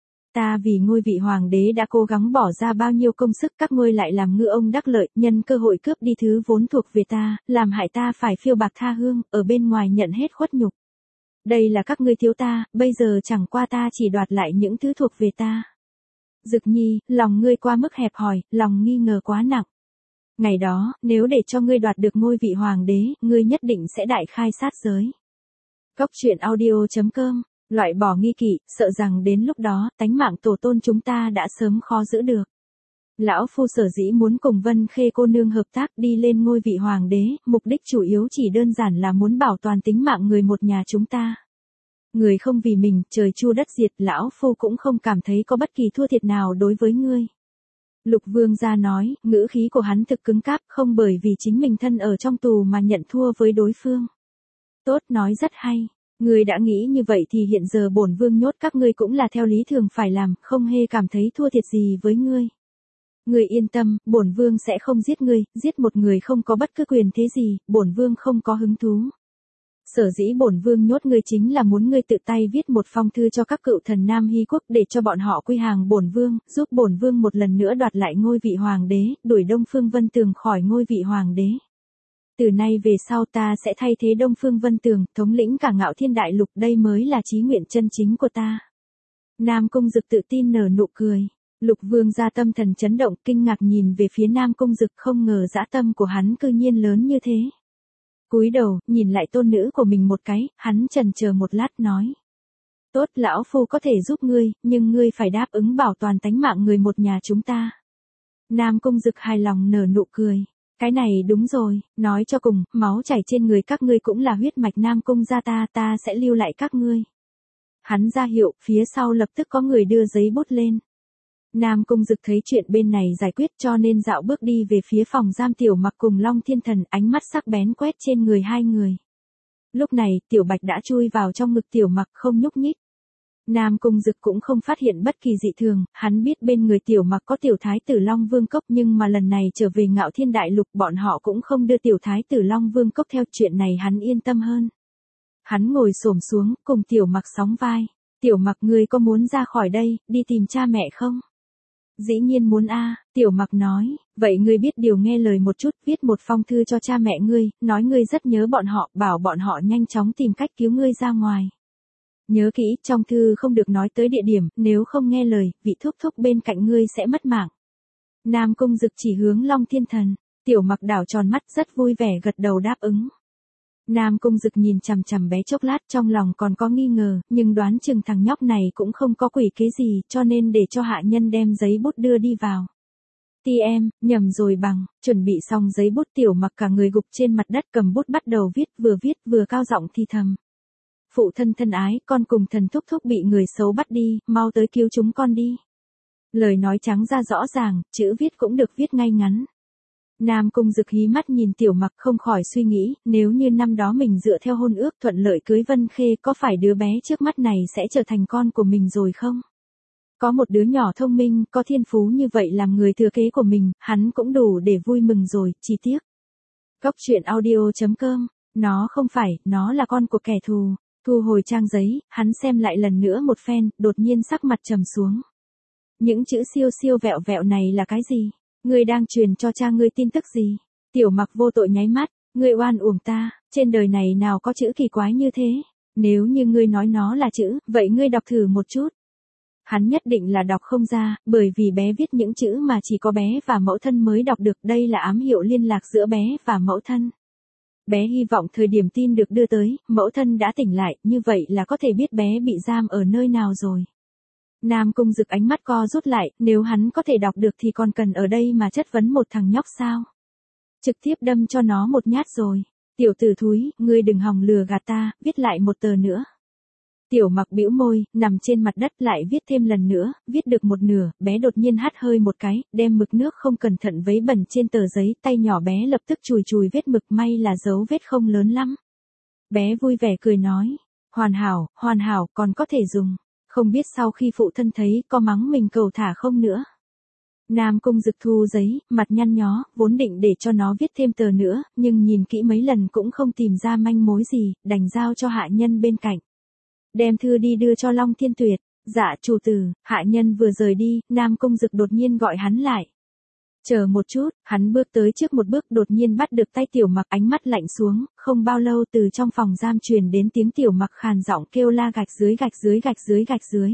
Ta vì ngôi vị hoàng đế đã cố gắng bỏ ra bao nhiêu công sức, các ngươi lại làm ngư ông đắc lợi, nhân cơ hội cướp đi thứ vốn thuộc về ta, làm hại ta phải phiêu bạc tha hương, ở bên ngoài nhận hết khuất nhục. Đây là các ngươi thiếu ta, bây giờ chẳng qua ta chỉ đoạt lại những thứ thuộc về ta. Dực Nhi, lòng ngươi quá mức hẹp hòi, lòng nghi ngờ quá nặng. Ngày đó, nếu để cho ngươi đoạt được ngôi vị hoàng đế, ngươi nhất định sẽ đại khai sát giới. Góc truyện audio chấm com, loại bỏ nghi kỵ, sợ rằng đến lúc đó, tánh mạng tổ tôn chúng ta đã sớm khó giữ được. Lão phu sở dĩ muốn cùng Vân Khê cô nương hợp tác đi lên ngôi vị hoàng đế, mục đích chủ yếu chỉ đơn giản là muốn bảo toàn tính mạng người một nhà chúng ta. Người không vì mình, trời chu đất diệt, lão phu cũng không cảm thấy có bất kỳ thua thiệt nào đối với ngươi. Lục Vương gia nói, ngữ khí của hắn thực cứng cáp, không bởi vì chính mình thân ở trong tù mà nhận thua với đối phương. Tốt, nói rất hay. Ngươi đã nghĩ như vậy thì hiện giờ bổn vương nhốt các ngươi cũng là theo lý thường phải làm, không hề cảm thấy thua thiệt gì với ngươi. Ngươi yên tâm, bổn vương sẽ không giết ngươi, giết một người không có bất cứ quyền thế gì, bổn vương không có hứng thú. Sở dĩ bổn vương nhốt ngươi chính là muốn ngươi tự tay viết một phong thư cho các cựu thần Nam Hy quốc để cho bọn họ quy hàng bổn vương, giúp bổn vương một lần nữa đoạt lại ngôi vị hoàng đế, đuổi Đông Phương Vân Tường khỏi ngôi vị hoàng đế. Từ nay về sau ta sẽ thay thế Đông Phương Vân Tường, thống lĩnh cả Ngạo Thiên Đại Lục, đây mới là chí nguyện chân chính của ta. Nam Cung Dực tự tin nở nụ cười. Lục Vương gia tâm thần chấn động, kinh ngạc nhìn về phía Nam Cung Dực, không ngờ dã tâm của hắn cư nhiên lớn như thế. Cúi đầu, nhìn lại tôn nữ của mình một cái, hắn chần chờ một lát nói. Tốt, lão phu có thể giúp ngươi, nhưng ngươi phải đáp ứng bảo toàn tánh mạng người một nhà chúng ta. Nam Cung Dực hài lòng nở nụ cười. Cái này đúng rồi, nói cho cùng, máu chảy trên người các ngươi cũng là huyết mạch Nam Cung gia ta, ta sẽ lưu lại các ngươi. Hắn ra hiệu, phía sau lập tức có người đưa giấy bút lên. Nam Cung Dực thấy chuyện bên này giải quyết cho nên dạo bước đi về phía phòng giam Tiểu Mặc cùng Long Thiên Thần, ánh mắt sắc bén quét trên người hai người. Lúc này, Tiểu Bạch đã chui vào trong ngực Tiểu Mặc không nhúc nhích. Nam Cung Dực cũng không phát hiện bất kỳ dị thường, hắn biết bên người Tiểu Mặc có Tiểu Thái tử Long Vương Cốc, nhưng mà lần này trở về Ngạo Thiên Đại Lục bọn họ cũng không đưa Tiểu Thái tử Long Vương Cốc theo, chuyện này hắn yên tâm hơn. Hắn ngồi xổm xuống, cùng Tiểu Mặc sóng vai. Tiểu Mặc, ngươi có muốn ra khỏi đây, đi tìm cha mẹ không? Dĩ nhiên muốn a, Tiểu Mặc nói, vậy ngươi biết điều nghe lời một chút, viết một phong thư cho cha mẹ ngươi, nói ngươi rất nhớ bọn họ, bảo bọn họ nhanh chóng tìm cách cứu ngươi ra ngoài. Nhớ kỹ, trong thư không được nói tới địa điểm, nếu không nghe lời, vị thúc thúc bên cạnh ngươi sẽ mất mạng. Nam Cung Dực chỉ hướng Long Thiên Thần, Tiểu Mặc đảo tròn mắt rất vui vẻ gật đầu đáp ứng. Nam Cung Dực nhìn chằm chằm bé chốc lát, trong lòng còn có nghi ngờ, nhưng đoán chừng thằng nhóc này cũng không có quỷ kế gì, cho nên để cho hạ nhân đem giấy bút đưa đi vào. Ti em, nhầm rồi bằng, chuẩn bị xong giấy bút Tiểu Mặc cả người gục trên mặt đất cầm bút bắt đầu viết, vừa viết vừa cao giọng thì thầm. Phụ thân thân ái, con cùng thần thúc thúc bị người xấu bắt đi, mau tới cứu chúng con đi. Lời nói trắng ra rõ ràng, chữ viết cũng được viết ngay ngắn. Nam Cung Dực hí mắt nhìn Tiểu Mặc không khỏi suy nghĩ, nếu như năm đó mình dựa theo hôn ước thuận lợi cưới Vân Khê, có phải đứa bé trước mắt này sẽ trở thành con của mình rồi không? Có một đứa nhỏ thông minh, có thiên phú như vậy làm người thừa kế của mình, hắn cũng đủ để vui mừng rồi, chi tiết. Góc truyện audio chấm com, nó không phải, nó là con của kẻ thù. Thu hồi trang giấy, hắn xem lại lần nữa một phen, đột nhiên sắc mặt trầm xuống. Những chữ siêu siêu vẹo vẹo này là cái gì? Ngươi đang truyền cho cha ngươi tin tức gì? Tiểu Mặc vô tội nháy mắt, ngươi oan uổng ta, trên đời này nào có chữ kỳ quái như thế? Nếu như ngươi nói nó là chữ, vậy ngươi đọc thử một chút. Hắn nhất định là đọc không ra, bởi vì bé viết những chữ mà chỉ có bé và mẫu thân mới đọc được, đây là ám hiệu liên lạc giữa bé và mẫu thân. Bé hy vọng thời điểm tin được đưa tới, mẫu thân đã tỉnh lại, như vậy là có thể biết bé bị giam ở nơi nào rồi. Nam Cung Dực ánh mắt co rút lại, nếu hắn có thể đọc được thì còn cần ở đây mà chất vấn một thằng nhóc sao? Trực tiếp đâm cho nó một nhát rồi. Tiểu tử thúi, ngươi đừng hòng lừa gạt ta, viết lại một tờ nữa. Tiểu Mặc bĩu môi, nằm trên mặt đất lại viết thêm lần nữa, viết được một nửa, bé đột nhiên hắt hơi một cái, đem mực nước không cẩn thận vấy bẩn trên tờ giấy, tay nhỏ bé lập tức chùi chùi vết mực, may là dấu vết không lớn lắm. Bé vui vẻ cười nói, hoàn hảo, hoàn hảo, còn có thể dùng. Không biết sau khi phụ thân thấy, có mắng mình cầu thả không nữa. Nam Cung Dực thu giấy, mặt nhăn nhó, vốn định để cho nó viết thêm tờ nữa, nhưng nhìn kỹ mấy lần cũng không tìm ra manh mối gì, đành giao cho hạ nhân bên cạnh. Đem thư đi đưa cho Long Thiên Tuyệt. Dạ chủ tử. Hạ nhân vừa rời đi, Nam Cung Dực đột nhiên gọi hắn lại. Chờ một chút, hắn bước tới trước một bước, đột nhiên bắt được tay Tiểu Mặc, ánh mắt lạnh xuống, không bao lâu từ trong phòng giam truyền đến tiếng Tiểu Mặc khàn giọng kêu la, gạch dưới gạch dưới gạch dưới gạch dưới.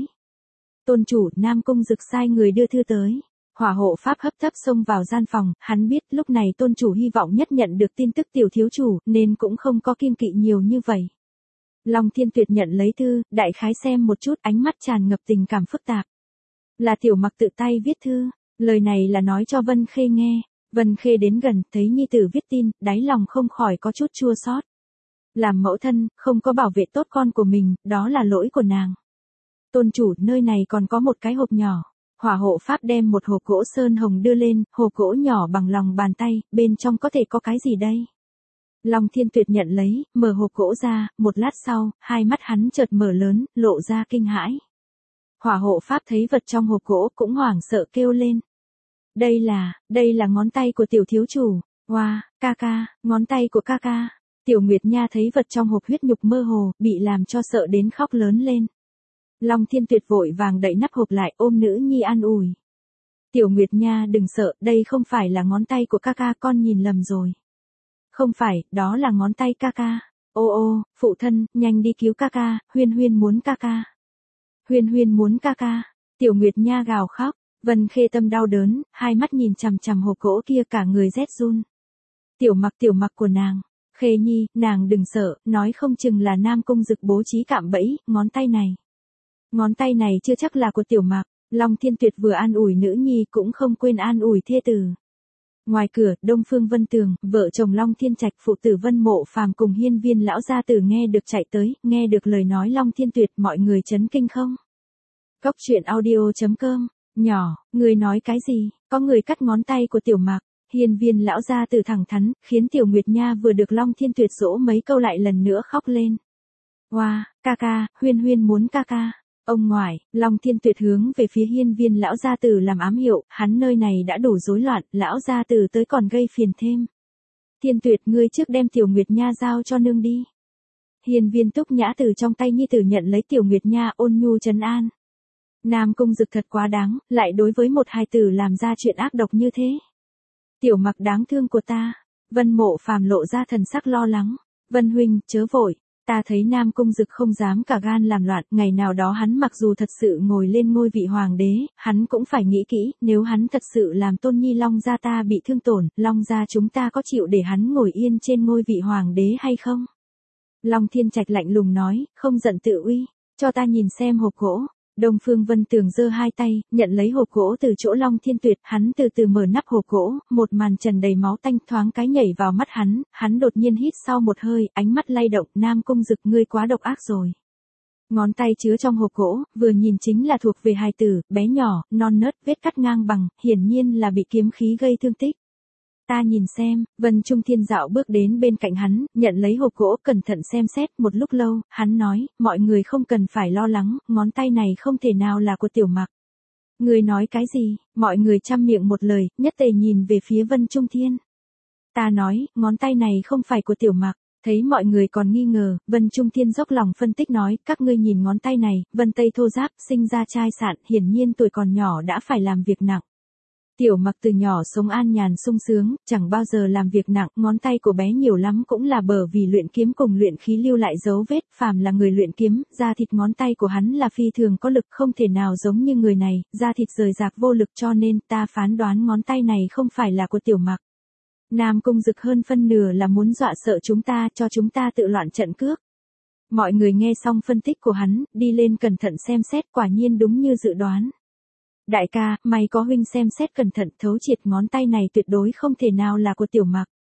Tôn chủ. Nam Cung Dực sai người đưa thư tới. Hỏa hộ pháp hấp tấp xông vào gian phòng, hắn biết lúc này tôn chủ hy vọng nhất nhận được tin tức tiểu thiếu chủ, nên cũng không có kiêng kỵ nhiều như vậy. Long Thiên Tuyệt nhận lấy thư, đại khái xem một chút, ánh mắt tràn ngập tình cảm phức tạp. Là Tiểu Mặc tự tay viết thư, lời này là nói cho Vân Khê nghe. Vân Khê đến gần, thấy nhi tử viết tin, đáy lòng không khỏi có chút chua xót. Làm mẫu thân, không có bảo vệ tốt con của mình, đó là lỗi của nàng. Tôn chủ, nơi này còn có một cái hộp nhỏ. Hỏa hộ pháp đem một hộp gỗ sơn hồng đưa lên, hộp gỗ nhỏ bằng lòng bàn tay, bên trong có thể có cái gì đây? Long Thiên Tuyệt nhận lấy, mở hộp gỗ ra, một lát sau, hai mắt hắn chợt mở lớn, lộ ra kinh hãi. Hỏa hộ pháp thấy vật trong hộp gỗ cũng hoảng sợ kêu lên. Đây là, đây là ngón tay của tiểu thiếu chủ. Wow, ca ca, ngón tay của ca ca. Tiểu Nguyệt Nha thấy vật trong hộp huyết nhục mơ hồ, bị làm cho sợ đến khóc lớn lên. Long Thiên Tuyệt vội vàng đậy nắp hộp lại, ôm nữ nhi an ủi. Tiểu Nguyệt Nha đừng sợ, đây không phải là ngón tay của ca ca, con nhìn lầm rồi. Không phải, đó là ngón tay ca ca. Ô ô, phụ thân, nhanh đi cứu ca ca, Huyên Huyên muốn ca ca. Huyên Huyên muốn ca ca. Tiểu Nguyệt Nha gào khóc, Vân Khê tâm đau đớn, hai mắt nhìn chằm chằm hộp gỗ kia, cả người rét run. Tiểu Mặc, Tiểu Mặc của nàng. Khê Nhi, nàng đừng sợ, nói không chừng là Nam Cung Dực bố trí cạm bẫy, ngón tay này. Ngón tay này chưa chắc là của Tiểu Mặc. Long Thiên Tuyệt vừa an ủi nữ nhi cũng không quên an ủi thê tử. Ngoài cửa, Đông Phương Vân Tường, vợ chồng Long Thiên Trạch, phụ tử Vân Mộ Phàm cùng Hiên Viên lão gia tử nghe được chạy tới, nghe được lời nói Long Thiên Tuyệt, mọi người chấn kinh không? Cốc truyện audio chấm com. Nhỏ, người nói cái gì? Có người cắt ngón tay của Tiểu Mặc. Hiên Viên lão gia tử thẳng thắn, khiến Tiểu Nguyệt Nha vừa được Long Thiên Tuyệt dỗ mấy câu lại lần nữa khóc lên. Wow, ca ca, Huyên Huyên muốn ca ca. Ông ngoại. Long Thiên Tuyệt hướng về phía Hiên Viên lão gia tử làm ám hiệu, hắn nơi này đã đủ rối loạn, lão gia tử tới còn gây phiền thêm. Thiên Tuyệt, ngươi trước đem Tiểu Nguyệt Nha giao cho nương đi. Hiên Viên Túc Nhã từ trong tay nhi tử nhận lấy Tiểu Nguyệt Nha, ôn nhu trấn an. Nam Cung Dực thật quá đáng, lại đối với một hài tử làm ra chuyện ác độc như thế. Tiểu Mặc đáng thương của ta. Vân Mộ Phàm lộ ra thần sắc lo lắng. Vân huynh, chớ vội. Ta thấy Nam Cung Dực không dám cả gan làm loạn, ngày nào đó hắn mặc dù thật sự ngồi lên ngôi vị hoàng đế, hắn cũng phải nghĩ kỹ, nếu hắn thật sự làm tôn nhi Long gia ta bị thương tổn, Long gia chúng ta có chịu để hắn ngồi yên trên ngôi vị hoàng đế hay không? Long Thiên Trạch lạnh lùng nói, không giận tự uy, cho ta nhìn xem hộp gỗ. Đông Phương Vân Tường giơ hai tay, nhận lấy hộp gỗ từ chỗ Long Thiên Tuyệt, hắn từ từ mở nắp hộp gỗ, một màn trần đầy máu tanh thoáng cái nhảy vào mắt hắn, hắn đột nhiên hít sau một hơi, ánh mắt lay động, Nam Cung Dực, ngươi quá độc ác rồi. Ngón tay chứa trong hộp gỗ, vừa nhìn chính là thuộc về hài tử, bé nhỏ, non nớt, vết cắt ngang bằng, hiển nhiên là bị kiếm khí gây thương tích. Ta nhìn xem. Vân Trung Thiên dạo bước đến bên cạnh hắn, nhận lấy hộp gỗ, cẩn thận xem xét, một lúc lâu, hắn nói, mọi người không cần phải lo lắng, ngón tay này không thể nào là của Tiểu Mặc. Người nói cái gì? Mọi người chăm miệng một lời, nhất tề nhìn về phía Vân Trung Thiên. Ta nói, ngón tay này không phải của Tiểu Mặc. Thấy mọi người còn nghi ngờ, Vân Trung Thiên dốc lòng phân tích nói, các ngươi nhìn ngón tay này, Vân Tây thô ráp, sinh ra trai sạn, hiển nhiên tuổi còn nhỏ đã phải làm việc nặng. Tiểu Mặc từ nhỏ sống an nhàn sung sướng, chẳng bao giờ làm việc nặng, ngón tay của bé nhiều lắm cũng là bởi vì luyện kiếm cùng luyện khí lưu lại dấu vết, phàm là người luyện kiếm, da thịt ngón tay của hắn là phi thường có lực, không thể nào giống như người này, da thịt rời rạc vô lực, cho nên ta phán đoán ngón tay này không phải là của Tiểu Mặc. Nam Cung Dực hơn phân nửa là muốn dọa sợ chúng ta, cho chúng ta tự loạn trận cước. Mọi người nghe xong phân tích của hắn, đi lên cẩn thận xem xét, quả nhiên đúng như dự đoán. Đại ca, may có huynh xem xét cẩn thận, thấu triệt, ngón tay này tuyệt đối không thể nào là của Tiểu Mặc.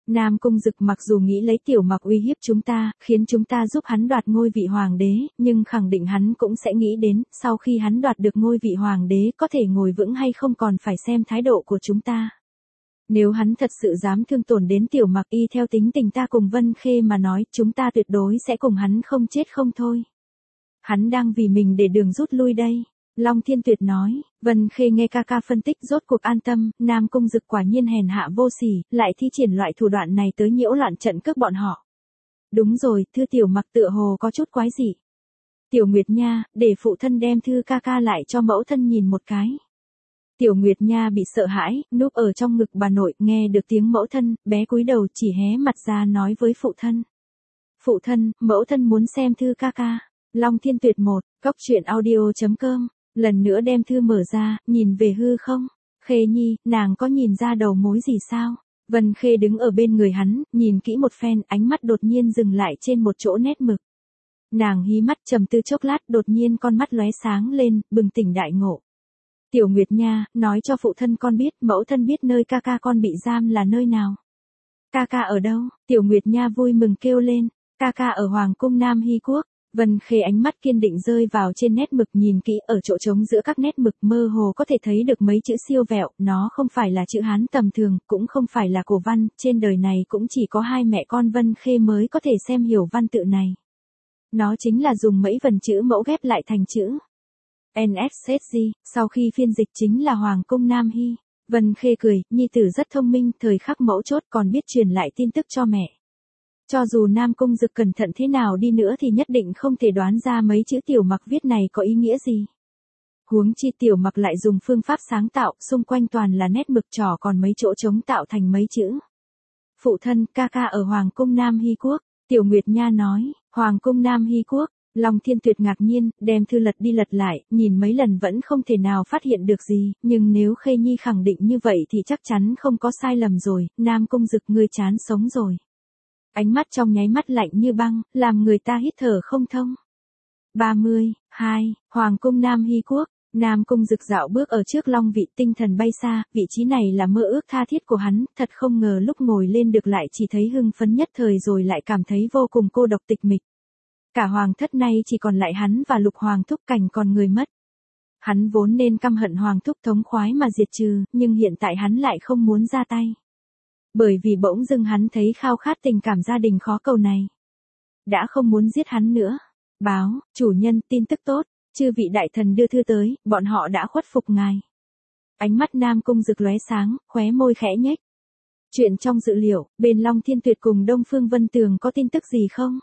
Nam Cung Dực mặc dù nghĩ lấy Tiểu Mặc uy hiếp chúng ta, khiến chúng ta giúp hắn đoạt ngôi vị hoàng đế, nhưng khẳng định hắn cũng sẽ nghĩ đến, sau khi hắn đoạt được ngôi vị hoàng đế có thể ngồi vững hay không còn phải xem thái độ của chúng ta. Nếu hắn thật sự dám thương tổn đến Tiểu Mặc y theo tính tình ta cùng Vân Khê mà nói, chúng ta tuyệt đối sẽ cùng hắn không chết không thôi. Hắn đang vì mình để đường rút lui đây. Long Thiên Tuyệt nói. Vân Khê nghe ca ca phân tích rốt cuộc an tâm, Nam Cung Dực quả nhiên hèn hạ vô sỉ, lại thi triển loại thủ đoạn này tới nhiễu loạn trận cước bọn họ. Đúng rồi, thư Tiểu Mặc tựa hồ có chút quái dị. Tiểu Nguyệt Nha, để phụ thân đem thư ca ca lại cho mẫu thân nhìn một cái. Tiểu Nguyệt Nha bị sợ hãi, núp ở trong ngực bà nội, nghe được tiếng mẫu thân, bé cúi đầu chỉ hé mặt ra nói với phụ thân. Phụ thân, mẫu thân muốn xem thư ca ca. Long Thiên Tuyệt một, góc truyện audio chấm com, lần nữa đem thư mở ra, nhìn về hư không. Khê Nhi, nàng có nhìn ra đầu mối gì sao? Vân Khê đứng ở bên người hắn, nhìn kỹ một phen, ánh mắt đột nhiên dừng lại trên một chỗ nét mực. Nàng hí mắt trầm tư chốc lát, đột nhiên con mắt lóe sáng lên, bừng tỉnh đại ngộ. Tiểu Nguyệt Nha, nói cho phụ thân con biết, mẫu thân biết nơi ca ca con bị giam là nơi nào. Ca ca ở đâu? Tiểu Nguyệt Nha vui mừng kêu lên. Ca ca ở Hoàng cung Nam Hy Quốc. Vân Khê ánh mắt kiên định rơi vào trên nét mực, nhìn kỹ ở chỗ trống giữa các nét mực mơ hồ có thể thấy được mấy chữ siêu vẹo, nó không phải là chữ Hán tầm thường, cũng không phải là cổ văn, trên đời này cũng chỉ có hai mẹ con Vân Khê mới có thể xem hiểu văn tự này. Nó chính là dùng mấy vần chữ mẫu ghép lại thành chữ en ét ét giê, sau khi phiên dịch chính là Hoàng cung Nam Hy. Vân Khê cười, nhi tử rất thông minh, thời khắc mấu chốt còn biết truyền lại tin tức cho mẹ. Cho dù Nam Cung Dực cẩn thận thế nào đi nữa thì nhất định không thể đoán ra mấy chữ Tiểu Mặc viết này có ý nghĩa gì. Huống chi Tiểu Mặc lại dùng phương pháp sáng tạo, xung quanh toàn là nét mực trỏ còn mấy chỗ trống tạo thành mấy chữ. Phụ thân, ca ca ở Hoàng cung Nam Hy Quốc. Tiểu Nguyệt Nha nói. Hoàng cung Nam Hy Quốc. Long Thiên Tuyệt ngạc nhiên, đem thư lật đi lật lại, nhìn mấy lần vẫn không thể nào phát hiện được gì, nhưng nếu Khê Nhi khẳng định như vậy thì chắc chắn không có sai lầm rồi. Nam Cung Dực, ngươi chán sống rồi. Ánh mắt trong nháy mắt lạnh như băng, làm người ta hít thở không thông. ba mươi, hai, Hoàng cung Nam Hy Quốc. Nam Cung Dực dạo bước ở trước Long vị, tinh thần bay xa, vị trí này là mơ ước tha thiết của hắn, thật không ngờ lúc ngồi lên được lại chỉ thấy hưng phấn nhất thời rồi lại cảm thấy vô cùng cô độc tịch mịch. Cả hoàng thất này chỉ còn lại hắn và Lục Hoàng thúc Cảnh còn người mất. Hắn vốn nên căm hận Hoàng thúc thống khoái mà diệt trừ, nhưng hiện tại hắn lại không muốn ra tay. Bởi vì bỗng dưng hắn thấy khao khát tình cảm gia đình khó cầu này. Đã không muốn giết hắn nữa. Báo, chủ nhân, tin tức tốt, chư vị đại thần đưa thư tới, bọn họ đã khuất phục ngài. Ánh mắt Nam Cung Dực lóe sáng, khóe môi khẽ nhếch. Chuyện trong dự liệu, bên Long Thiên Tuyệt cùng Đông Phương Vân Tường có tin tức gì không?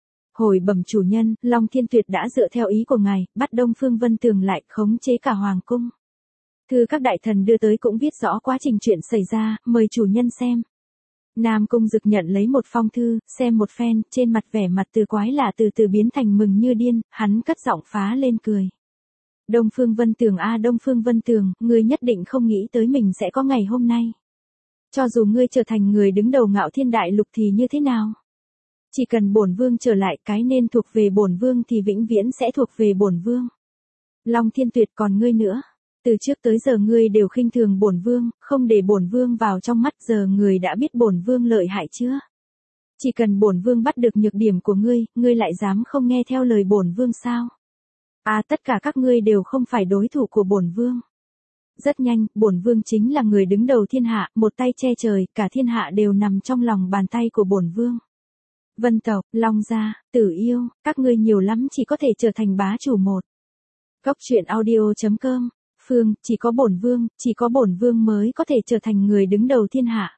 Hồi bẩm chủ nhân, Long Thiên Tuyệt đã dựa theo ý của ngài, bắt Đông Phương Vân Tường lại khống chế cả hoàng cung. Thư các đại thần đưa tới cũng viết rõ quá trình chuyện xảy ra, mời chủ nhân xem. Nam Cung Dực nhận lấy một phong thư, xem một phen, trên mặt vẻ mặt từ quái lạ từ từ biến thành mừng như điên, hắn cất giọng phá lên cười. Đông Phương Vân Tường a Đông Phương Vân Tường, ngươi nhất định không nghĩ tới mình sẽ có ngày hôm nay. Cho dù ngươi trở thành người đứng đầu Ngạo Thiên Đại Lục thì như thế nào? Chỉ cần bổn vương trở lại, cái nên thuộc về bổn vương thì vĩnh viễn sẽ thuộc về bổn vương. Long Thiên Tuyệt, còn ngươi nữa. Từ trước tới giờ ngươi đều khinh thường bổn vương, không để bổn vương vào trong mắt, giờ người đã biết bổn vương lợi hại chưa? Chỉ cần bổn vương bắt được nhược điểm của ngươi, ngươi lại dám không nghe theo lời bổn vương sao? À, tất cả các ngươi đều không phải đối thủ của bổn vương. Rất nhanh, bổn vương chính là người đứng đầu thiên hạ, một tay che trời, cả thiên hạ đều nằm trong lòng bàn tay của bổn vương. Vân tộc, Long gia, Tử Yêu, các ngươi nhiều lắm chỉ có thể trở thành bá chủ một. Góc truyện audio chấm com. Phương, chỉ có bổn vương, chỉ có bổn vương mới có thể trở thành người đứng đầu thiên hạ.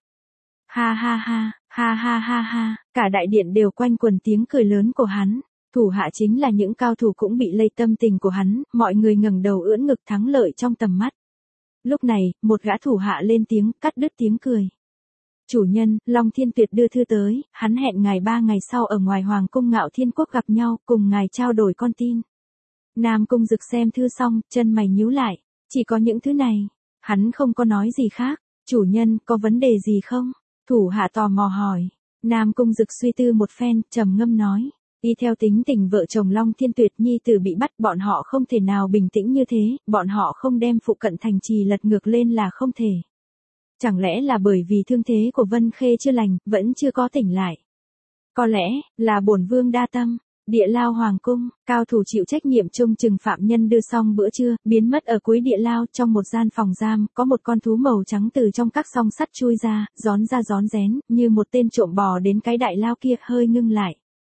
Ha ha ha, ha ha ha ha, cả đại điện đều quanh quần tiếng cười lớn của hắn. Thủ hạ chính là những cao thủ cũng bị lây tâm tình của hắn, mọi người ngẩng đầu ưỡn ngực thắng lợi trong tầm mắt. Lúc này, một gã thủ hạ lên tiếng, cắt đứt tiếng cười. Chủ nhân, Long Thiên Tuyệt đưa thư tới, hắn hẹn ngài ba ngày sau ở ngoài Hoàng cung Ngạo Thiên Quốc gặp nhau, cùng ngài trao đổi con tin. Nam Cung Dực xem thư xong, chân mày nhíu lại. Chỉ có những thứ này, hắn không có nói gì khác. Chủ nhân, có vấn đề gì không? Thủ hạ tò mò hỏi. Nam Cung Dực suy tư một phen, trầm ngâm nói. Y theo tính tình vợ chồng Long Thiên Tuyệt nhi tử bị bắt, bọn họ không thể nào bình tĩnh như thế, bọn họ không đem phụ cận thành trì lật ngược lên là không thể. Chẳng lẽ là bởi vì thương thế của Vân Khê chưa lành, vẫn chưa có tỉnh lại? Có lẽ, là bổn vương đa tâm. Địa lao hoàng cung, cao thủ chịu trách nhiệm trông chừng phạm nhân đưa xong bữa trưa, biến mất ở cuối địa lao. Trong một gian phòng giam, có một con thú màu trắng từ trong các song sắt chui ra, rón ra rón rén, như một tên trộm bò đến cái đại lao kia, hơi ngưng lại.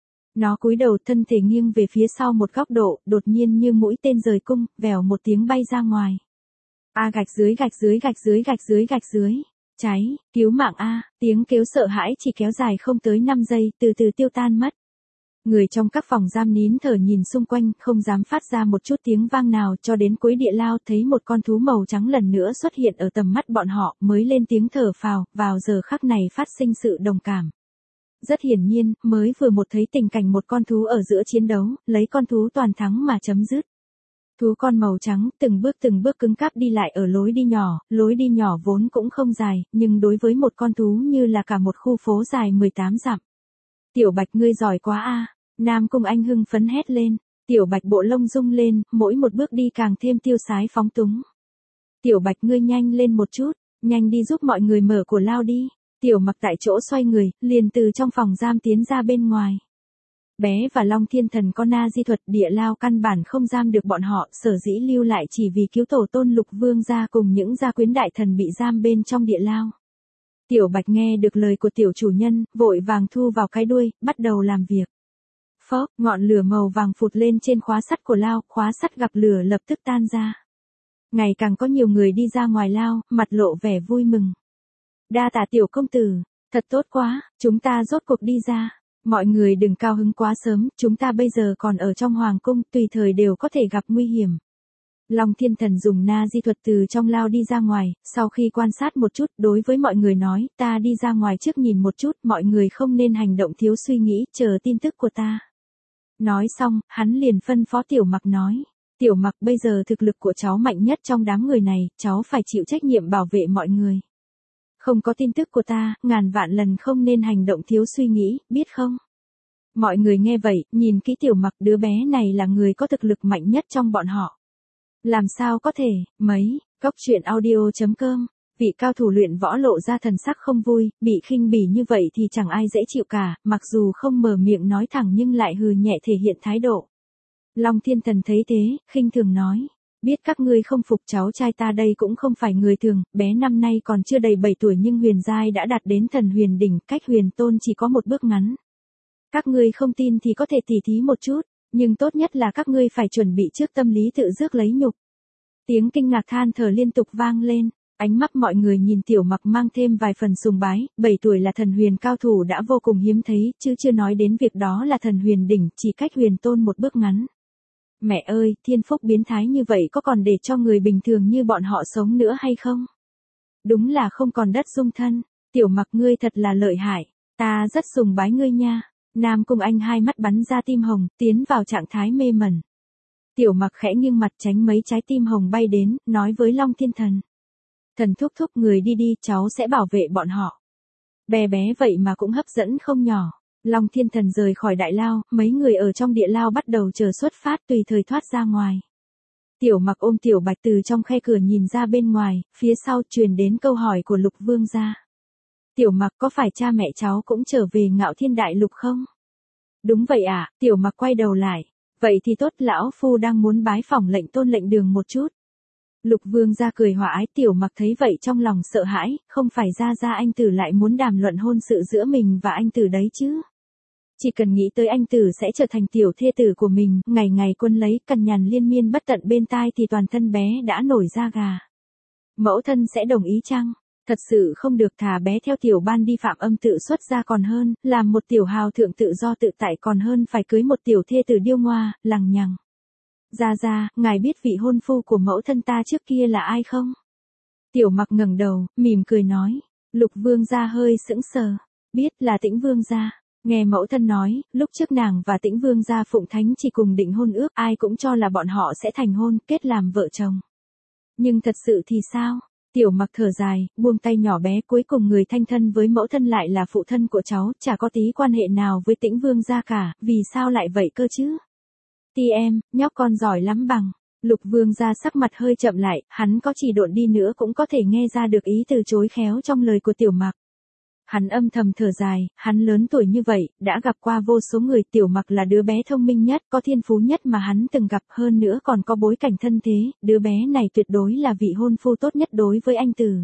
Nó cúi đầu, thân thể nghiêng về phía sau một góc độ, đột nhiên như mũi tên rời cung, vèo một tiếng bay ra ngoài. A gạch dưới gạch dưới gạch dưới gạch dưới gạch dưới. Cháy, cứu mạng a, tiếng kêu sợ hãi chỉ kéo dài không tới năm giây, từ từ tiêu tan mất. Người trong các phòng giam nín thở nhìn xung quanh, không dám phát ra một chút tiếng vang nào, cho đến cuối địa lao thấy một con thú màu trắng lần nữa xuất hiện ở tầm mắt bọn họ, mới lên tiếng thở phào, vào giờ khắc này phát sinh sự đồng cảm. Rất hiển nhiên, mới vừa một thấy tình cảnh một con thú ở giữa chiến đấu, lấy con thú toàn thắng mà chấm dứt. Thú con màu trắng, từng bước từng bước cứng cáp đi lại ở lối đi nhỏ, lối đi nhỏ vốn cũng không dài, nhưng đối với một con thú như là cả một khu phố dài mười tám dặm. Tiểu Bạch ngươi giỏi quá a. Nam Cung Anh hưng phấn hét lên. Tiểu Bạch bộ lông rung lên, mỗi một bước đi càng thêm tiêu sái phóng túng. Tiểu Bạch ngươi nhanh lên một chút, nhanh đi giúp mọi người mở của lao đi. Tiểu Mặc tại chỗ xoay người, liền từ trong phòng giam tiến ra bên ngoài. Bé và Long Thiên Thần có na di thuật, địa lao căn bản không giam được bọn họ, sở dĩ lưu lại chỉ vì cứu tổ tôn Lục Vương gia cùng những gia quyến đại thần bị giam bên trong địa lao. Tiểu Bạch nghe được lời của tiểu chủ nhân, vội vàng thu vào cái đuôi, bắt đầu làm việc. Phốc, ngọn lửa màu vàng phụt lên trên khóa sắt của lao, khóa sắt gặp lửa lập tức tan ra. Ngày càng có nhiều người đi ra ngoài lao, mặt lộ vẻ vui mừng. Đa tạ tiểu công tử, thật tốt quá, chúng ta rốt cuộc đi ra. Mọi người đừng cao hứng quá sớm, chúng ta bây giờ còn ở trong hoàng cung, tùy thời đều có thể gặp nguy hiểm. Long Thiên Thần dùng na di thuật từ trong lao đi ra ngoài, sau khi quan sát một chút, đối với mọi người nói, ta đi ra ngoài trước nhìn một chút, mọi người không nên hành động thiếu suy nghĩ, chờ tin tức của ta. Nói xong, hắn liền phân phó Tiểu Mặc nói, Tiểu Mặc bây giờ thực lực của cháu mạnh nhất trong đám người này, cháu phải chịu trách nhiệm bảo vệ mọi người. Không có tin tức của ta, ngàn vạn lần không nên hành động thiếu suy nghĩ, biết không? Mọi người nghe vậy, nhìn kỹ Tiểu Mặc, đứa bé này là người có thực lực mạnh nhất trong bọn họ. Làm sao có thể, mấy, Cốc Truyện Audio chấm com, vị cao thủ luyện võ lộ ra thần sắc không vui, bị khinh bỉ như vậy thì chẳng ai dễ chịu cả, mặc dù không mở miệng nói thẳng nhưng lại hừ nhẹ thể hiện thái độ. Long Thiên Thần thấy thế, khinh thường nói, biết các ngươi không phục cháu trai ta đây cũng không phải người thường, bé năm nay còn chưa đầy bảy tuổi nhưng huyền giai đã đạt đến thần huyền đỉnh, cách huyền tôn chỉ có một bước ngắn. Các ngươi không tin thì có thể tỉ thí một chút, nhưng tốt nhất là các ngươi phải chuẩn bị trước tâm lý tự rước lấy nhục. Tiếng kinh ngạc than thở liên tục vang lên, ánh mắt mọi người nhìn Tiểu Mặc mang thêm vài phần sùng bái, bảy tuổi là thần huyền cao thủ đã vô cùng hiếm thấy, chứ chưa nói đến việc đó là thần huyền đỉnh, chỉ cách huyền tôn một bước ngắn. Mẹ ơi, thiên phúc biến thái như vậy có còn để cho người bình thường như bọn họ sống nữa hay không? Đúng là không còn đất dung thân, Tiểu Mặc ngươi thật là lợi hại, ta rất sùng bái ngươi nha. Nam Cung Anh hai mắt bắn ra tim hồng, tiến vào trạng thái mê mẩn. Tiểu Mặc khẽ nghiêng mặt tránh mấy trái tim hồng bay đến, nói với Long Thiên Thần. Thần thúc thúc người đi đi, cháu sẽ bảo vệ bọn họ. Bé bé vậy mà cũng hấp dẫn không nhỏ. Long Thiên Thần rời khỏi đại lao, mấy người ở trong địa lao bắt đầu chờ xuất phát tùy thời thoát ra ngoài. Tiểu Mặc ôm Tiểu Bạch từ trong khe cửa nhìn ra bên ngoài, phía sau truyền đến câu hỏi của Lục Vương gia. Tiểu Mặc có phải cha mẹ cháu cũng trở về Ngạo Thiên Đại Lục không? Đúng vậy ạ, à, Tiểu Mặc quay đầu lại. Vậy thì tốt, lão phu đang muốn bái phỏng lệnh tôn lệnh đường một chút. Lục Vương gia cười hòa ái, Tiểu Mặc thấy vậy trong lòng sợ hãi, không phải ra ra anh tử lại muốn đàm luận hôn sự giữa mình và anh tử đấy chứ. Chỉ cần nghĩ tới anh tử sẽ trở thành tiểu thê tử của mình, ngày ngày quân lấy, cằn nhằn liên miên bất tận bên tai thì toàn thân bé đã nổi da gà. Mẫu thân sẽ đồng ý chăng? Thật sự không được, thà bé theo tiểu ban đi phạm âm tự xuất ra còn hơn, làm một tiểu hào thượng tự do tự tại còn hơn phải cưới một tiểu thê tử điêu ngoa, lằng nhằng. Ra ra, ngài biết vị hôn phu của mẫu thân ta trước kia là ai không? Tiểu Mặc ngẩng đầu, mỉm cười nói. Lục Vương gia hơi sững sờ. Biết là Tĩnh Vương gia. Nghe mẫu thân nói, lúc trước nàng và Tĩnh Vương gia Phụng Thánh chỉ cùng định hôn ước, ai cũng cho là bọn họ sẽ thành hôn, kết làm vợ chồng. Nhưng thật sự thì sao? Tiểu Mặc thở dài, buông tay nhỏ bé, cuối cùng người thanh thân với mẫu thân lại là phụ thân của cháu, chả có tí quan hệ nào với Tĩnh Vương gia cả, vì sao lại vậy cơ chứ? Ti em, nhóc con giỏi lắm bằng. Lục Vương gia sắc mặt hơi chậm lại, hắn có chỉ độn đi nữa cũng có thể nghe ra được ý từ chối khéo trong lời của Tiểu Mặc. Hắn âm thầm thở dài, hắn lớn tuổi như vậy, đã gặp qua vô số người. Tiểu Mặc là đứa bé thông minh nhất, có thiên phú nhất mà hắn từng gặp, hơn nữa còn có bối cảnh thân thế, đứa bé này tuyệt đối là vị hôn phu tốt nhất đối với anh Từ.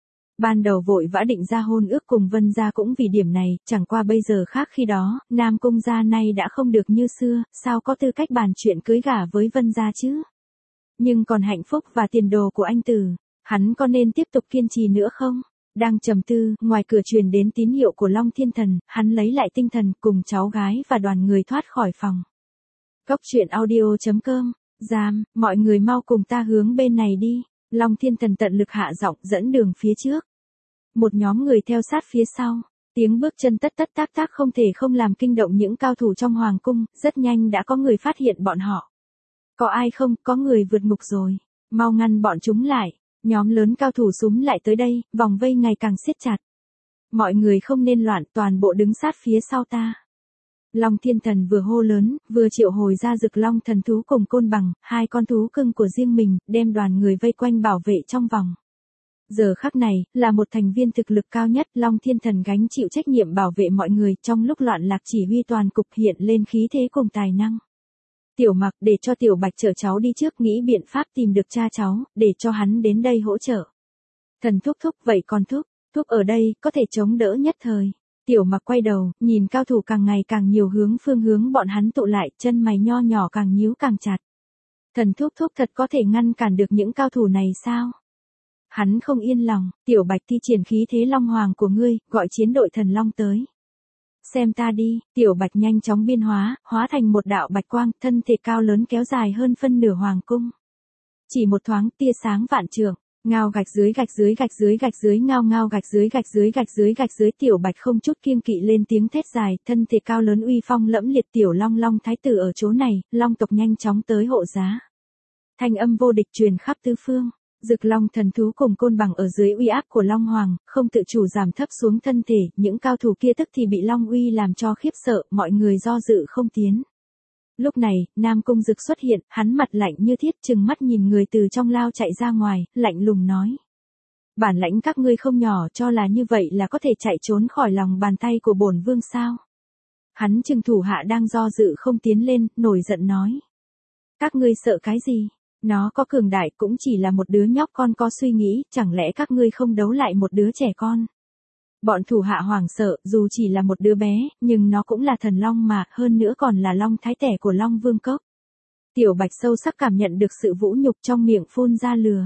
Ban đầu vội vã định ra hôn ước cùng Vân gia cũng vì điểm này, chẳng qua bây giờ khác khi đó, Nam Cung gia nay đã không được như xưa, sao có tư cách bàn chuyện cưới gả với Vân gia chứ? Nhưng còn hạnh phúc và tiền đồ của anh Từ, hắn có nên tiếp tục kiên trì nữa không? Đang trầm tư, ngoài cửa truyền đến tín hiệu của Long Thiên Thần, hắn lấy lại tinh thần cùng cháu gái và đoàn người thoát khỏi phòng. Cốc truyện audio chấm com, Giam, mọi người mau cùng ta hướng bên này đi. Long Thiên Thần tận lực hạ giọng dẫn đường phía trước. Một nhóm người theo sát phía sau. Tiếng bước chân tất tất tác tác không thể không làm kinh động những cao thủ trong hoàng cung, rất nhanh đã có người phát hiện bọn họ. Có ai không, có người vượt ngục rồi. Mau ngăn bọn chúng lại. Nhóm lớn cao thủ súm lại tới đây, vòng vây ngày càng siết chặt. Mọi người không nên loạn, toàn bộ đứng sát phía sau ta. Long Thiên Thần vừa hô lớn, vừa triệu hồi ra Dực Long thần thú cùng Côn Bằng, hai con thú cưng của riêng mình, đem đoàn người vây quanh bảo vệ trong vòng. Giờ khắc này, là một thành viên thực lực cao nhất, Long Thiên Thần gánh chịu trách nhiệm bảo vệ mọi người, trong lúc loạn lạc chỉ huy toàn cục hiện lên khí thế cùng tài năng. Tiểu Mặc, để cho Tiểu Bạch chở cháu đi trước, nghĩ biện pháp tìm được cha cháu, để cho hắn đến đây hỗ trợ. Thần thúc thúc, vậy con thúc, thúc ở đây, có thể chống đỡ nhất thời. Tiểu Mặc quay đầu, nhìn cao thủ càng ngày càng nhiều hướng phương hướng bọn hắn tụ lại, chân mày nho nhỏ càng nhíu càng chặt. Thần thúc thúc thật có thể ngăn cản được những cao thủ này sao? Hắn không yên lòng, Tiểu Bạch thi triển khí thế long hoàng của ngươi, gọi chiến đội thần long tới. Xem ta đi, Tiểu Bạch nhanh chóng biên hóa, hóa thành một đạo bạch quang, thân thể cao lớn kéo dài hơn phân nửa hoàng cung. Chỉ một thoáng, tia sáng vạn trượng, ngao gạch dưới gạch dưới gạch dưới gạch dưới ngao ngao gạch dưới gạch dưới gạch dưới gạch dưới. Tiểu Bạch không chút kiêng kỵ lên tiếng thét dài, thân thể cao lớn uy phong lẫm liệt. Tiểu Long Long thái tử ở chỗ này, Long tộc nhanh chóng tới hộ giá. Thanh âm vô địch truyền khắp tứ phương. Dực Long thần thú cùng Côn Bằng ở dưới uy áp của Long Hoàng, không tự chủ giảm thấp xuống thân thể, những cao thủ kia tức thì bị Long uy làm cho khiếp sợ, mọi người do dự không tiến. Lúc này, Nam Cung Dực xuất hiện, hắn mặt lạnh như thiết, trừng mắt nhìn người từ trong lao chạy ra ngoài, lạnh lùng nói. Bản lãnh các ngươi không nhỏ, cho là như vậy là có thể chạy trốn khỏi lòng bàn tay của bổn vương sao? Hắn trừng thủ hạ đang do dự không tiến lên, nổi giận nói. Các ngươi sợ cái gì? Nó có cường đại cũng chỉ là một đứa nhóc con có suy nghĩ, chẳng lẽ các ngươi không đấu lại một đứa trẻ con? Bọn thủ hạ hoảng sợ, dù chỉ là một đứa bé, nhưng nó cũng là thần long mà, hơn nữa còn là long thái tẻ của Long Vương Cốc. Tiểu Bạch sâu sắc cảm nhận được sự vũ nhục trong miệng phun ra lừa.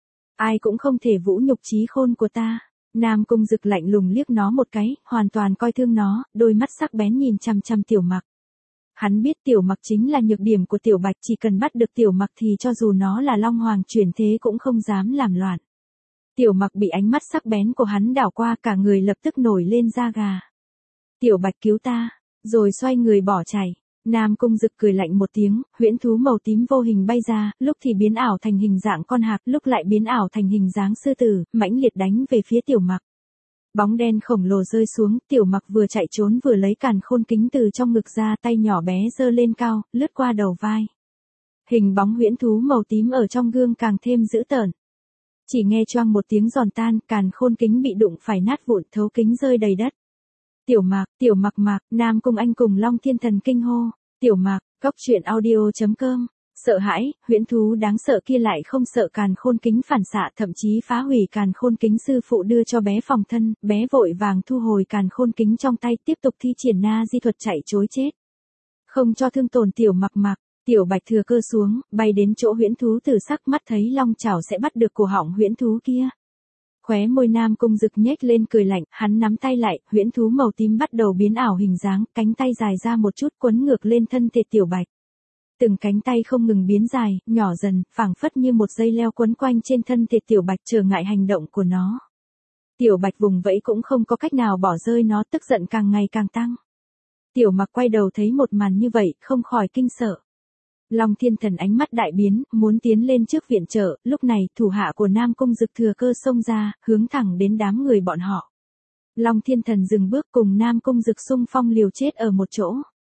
Ai cũng không thể vũ nhục trí khôn của ta. Nam Cung Dực lạnh lùng liếc nó một cái, hoàn toàn coi thương nó, đôi mắt sắc bén nhìn chằm chằm Tiểu Mặc. Hắn biết Tiểu Mặc chính là nhược điểm của Tiểu Bạch, chỉ cần bắt được Tiểu Mặc thì cho dù nó là Long Hoàng chuyển thế cũng không dám làm loạn. Tiểu Mặc bị ánh mắt sắc bén của hắn đảo qua, cả người lập tức nổi lên da gà. Tiểu Bạch cứu ta, rồi xoay người bỏ chạy. Nam Cung Dực cười lạnh một tiếng, huyễn thú màu tím vô hình bay ra, lúc thì biến ảo thành hình dạng con hạc, lúc lại biến ảo thành hình dáng sư tử, mãnh liệt đánh về phía Tiểu Mặc. Bóng đen khổng lồ rơi xuống, Tiểu Mặc vừa chạy trốn vừa lấy càn khôn kính từ trong ngực ra, tay nhỏ bé giơ lên cao, lướt qua đầu vai. Hình bóng huyễn thú màu tím ở trong gương càng thêm dữ tợn. Chỉ nghe choang một tiếng giòn tan, càn khôn kính bị đụng phải nát vụn, thấu kính rơi đầy đất. Tiểu Mặc, Tiểu Mặc Mặc, Nam Cung Anh cùng Long Thiên Thần kinh hô. Tiểu Mặc, cốc truyện audio chấm com. Sợ hãi, huyễn thú đáng sợ kia lại không sợ càn khôn kính phản xạ, thậm chí phá hủy càn khôn kính. Sư phụ đưa cho bé phòng thân, bé vội vàng thu hồi càn khôn kính trong tay, tiếp tục thi triển na di thuật chạy trối chết. Không cho thương tổn Tiểu Mặc Mặc. Tiểu Bạch thừa cơ xuống, bay đến chỗ huyễn thú từ sắc, mắt thấy long chảo sẽ bắt được cổ họng huyễn thú kia. Khóe môi Nam Cung Dực nhếch lên cười lạnh, hắn nắm tay lại, huyễn thú màu tím bắt đầu biến ảo hình dáng, cánh tay dài ra một chút quấn ngược lên thân thể Tiểu Bạch. Từng cánh tay không ngừng biến dài, nhỏ dần, phảng phất như một dây leo quấn quanh trên thân thể Tiểu Bạch, trở ngại hành động của nó. Tiểu Bạch vùng vẫy cũng không có cách nào bỏ rơi nó, tức giận càng ngày càng tăng. Tiểu Mặc quay đầu thấy một màn như vậy, không khỏi kinh sợ. Long Thiên Thần ánh mắt đại biến, muốn tiến lên trước viện trợ, lúc này, thủ hạ của Nam Cung Dực thừa cơ xông ra, hướng thẳng đến đám người bọn họ. Long Thiên Thần dừng bước cùng Nam Cung Dực xung phong liều chết ở một chỗ.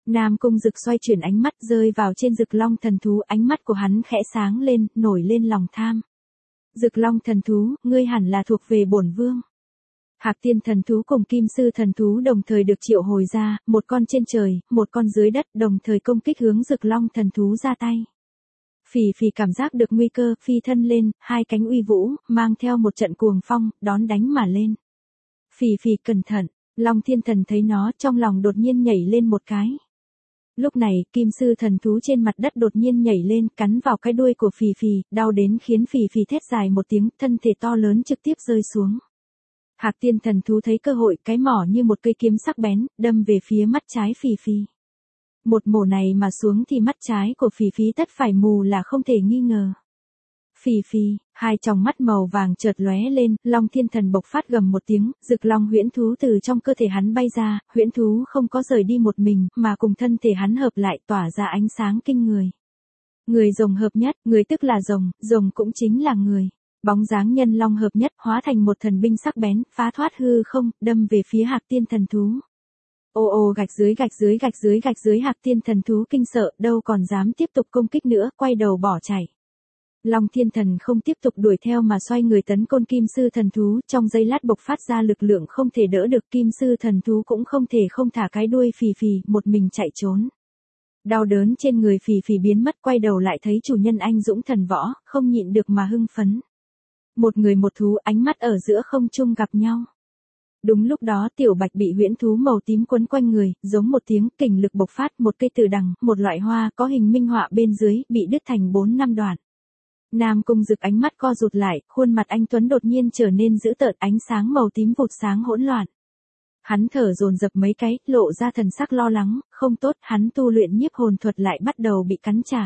Nam Cung Dực xoay chuyển ánh mắt rơi vào trên Dực Long thần thú, ánh mắt của hắn khẽ sáng lên, nổi lên lòng tham. Dực Long thần thú, ngươi hẳn là thuộc về bổn vương. Hạc Tiên thần thú cùng Kim Sư thần thú đồng thời được triệu hồi ra, một con trên trời, một con dưới đất, đồng thời công kích hướng Dực Long thần thú ra tay. Phì Phì cảm giác được nguy cơ, phi thân lên, hai cánh uy vũ, mang theo một trận cuồng phong, đón đánh mà lên. Phì Phì cẩn thận, Long Thiên Thần thấy nó trong lòng đột nhiên nhảy lên một cái. Lúc này, Kim Sư thần thú trên mặt đất đột nhiên nhảy lên, cắn vào cái đuôi của Phì Phì, đau đến khiến Phì Phì thét dài một tiếng, thân thể to lớn trực tiếp rơi xuống. Hạc Tiên thần thú thấy cơ hội, cái mỏ như một cây kiếm sắc bén, đâm về phía mắt trái Phì Phì. Một mổ này mà xuống thì mắt trái của Phì Phì tất phải mù là không thể nghi ngờ. Phì Phì, hai tròng mắt màu vàng chợt lóe lên, Long Thiên Thần bộc phát gầm một tiếng, Dực Long huyễn thú từ trong cơ thể hắn bay ra, huyễn thú không có rời đi một mình, mà cùng thân thể hắn hợp lại tỏa ra ánh sáng kinh người. Người rồng hợp nhất, người tức là rồng, rồng cũng chính là người. Bóng dáng nhân long hợp nhất, hóa thành một thần binh sắc bén, phá thoát hư không, đâm về phía Hạc Tiên thần thú. Ô ô gạch dưới gạch dưới gạch dưới gạch dưới Hạc Tiên thần thú kinh sợ, đâu còn dám tiếp tục công kích nữa, quay đầu bỏ chạy. Long Thiên Thần không tiếp tục đuổi theo mà xoay người tấn công Kim Sư thần thú, trong giây lát bộc phát ra lực lượng không thể đỡ được, Kim Sư thần thú cũng không thể không thả cái đuôi Phì Phì, một mình chạy trốn. Đau đớn trên người Phì Phì biến mất, quay đầu lại thấy chủ nhân anh dũng thần võ, không nhịn được mà hưng phấn. Một người một thú, ánh mắt ở giữa không trung gặp nhau. Đúng lúc đó Tiểu Bạch bị huyễn thú màu tím quấn quanh người, giống một tiếng, kình lực bộc phát, một cây tử đằng, một loại hoa có hình minh họa bên dưới, bị đứt thành bốn năm đoạn. Nam Cung Dực ánh mắt co rụt lại, khuôn mặt anh tuấn đột nhiên trở nên dữ tợn, ánh sáng màu tím vụt sáng hỗn loạn. Hắn thở dồn dập mấy cái, lộ ra thần sắc lo lắng, không tốt, hắn tu luyện nhiếp hồn thuật lại bắt đầu bị cắn trả.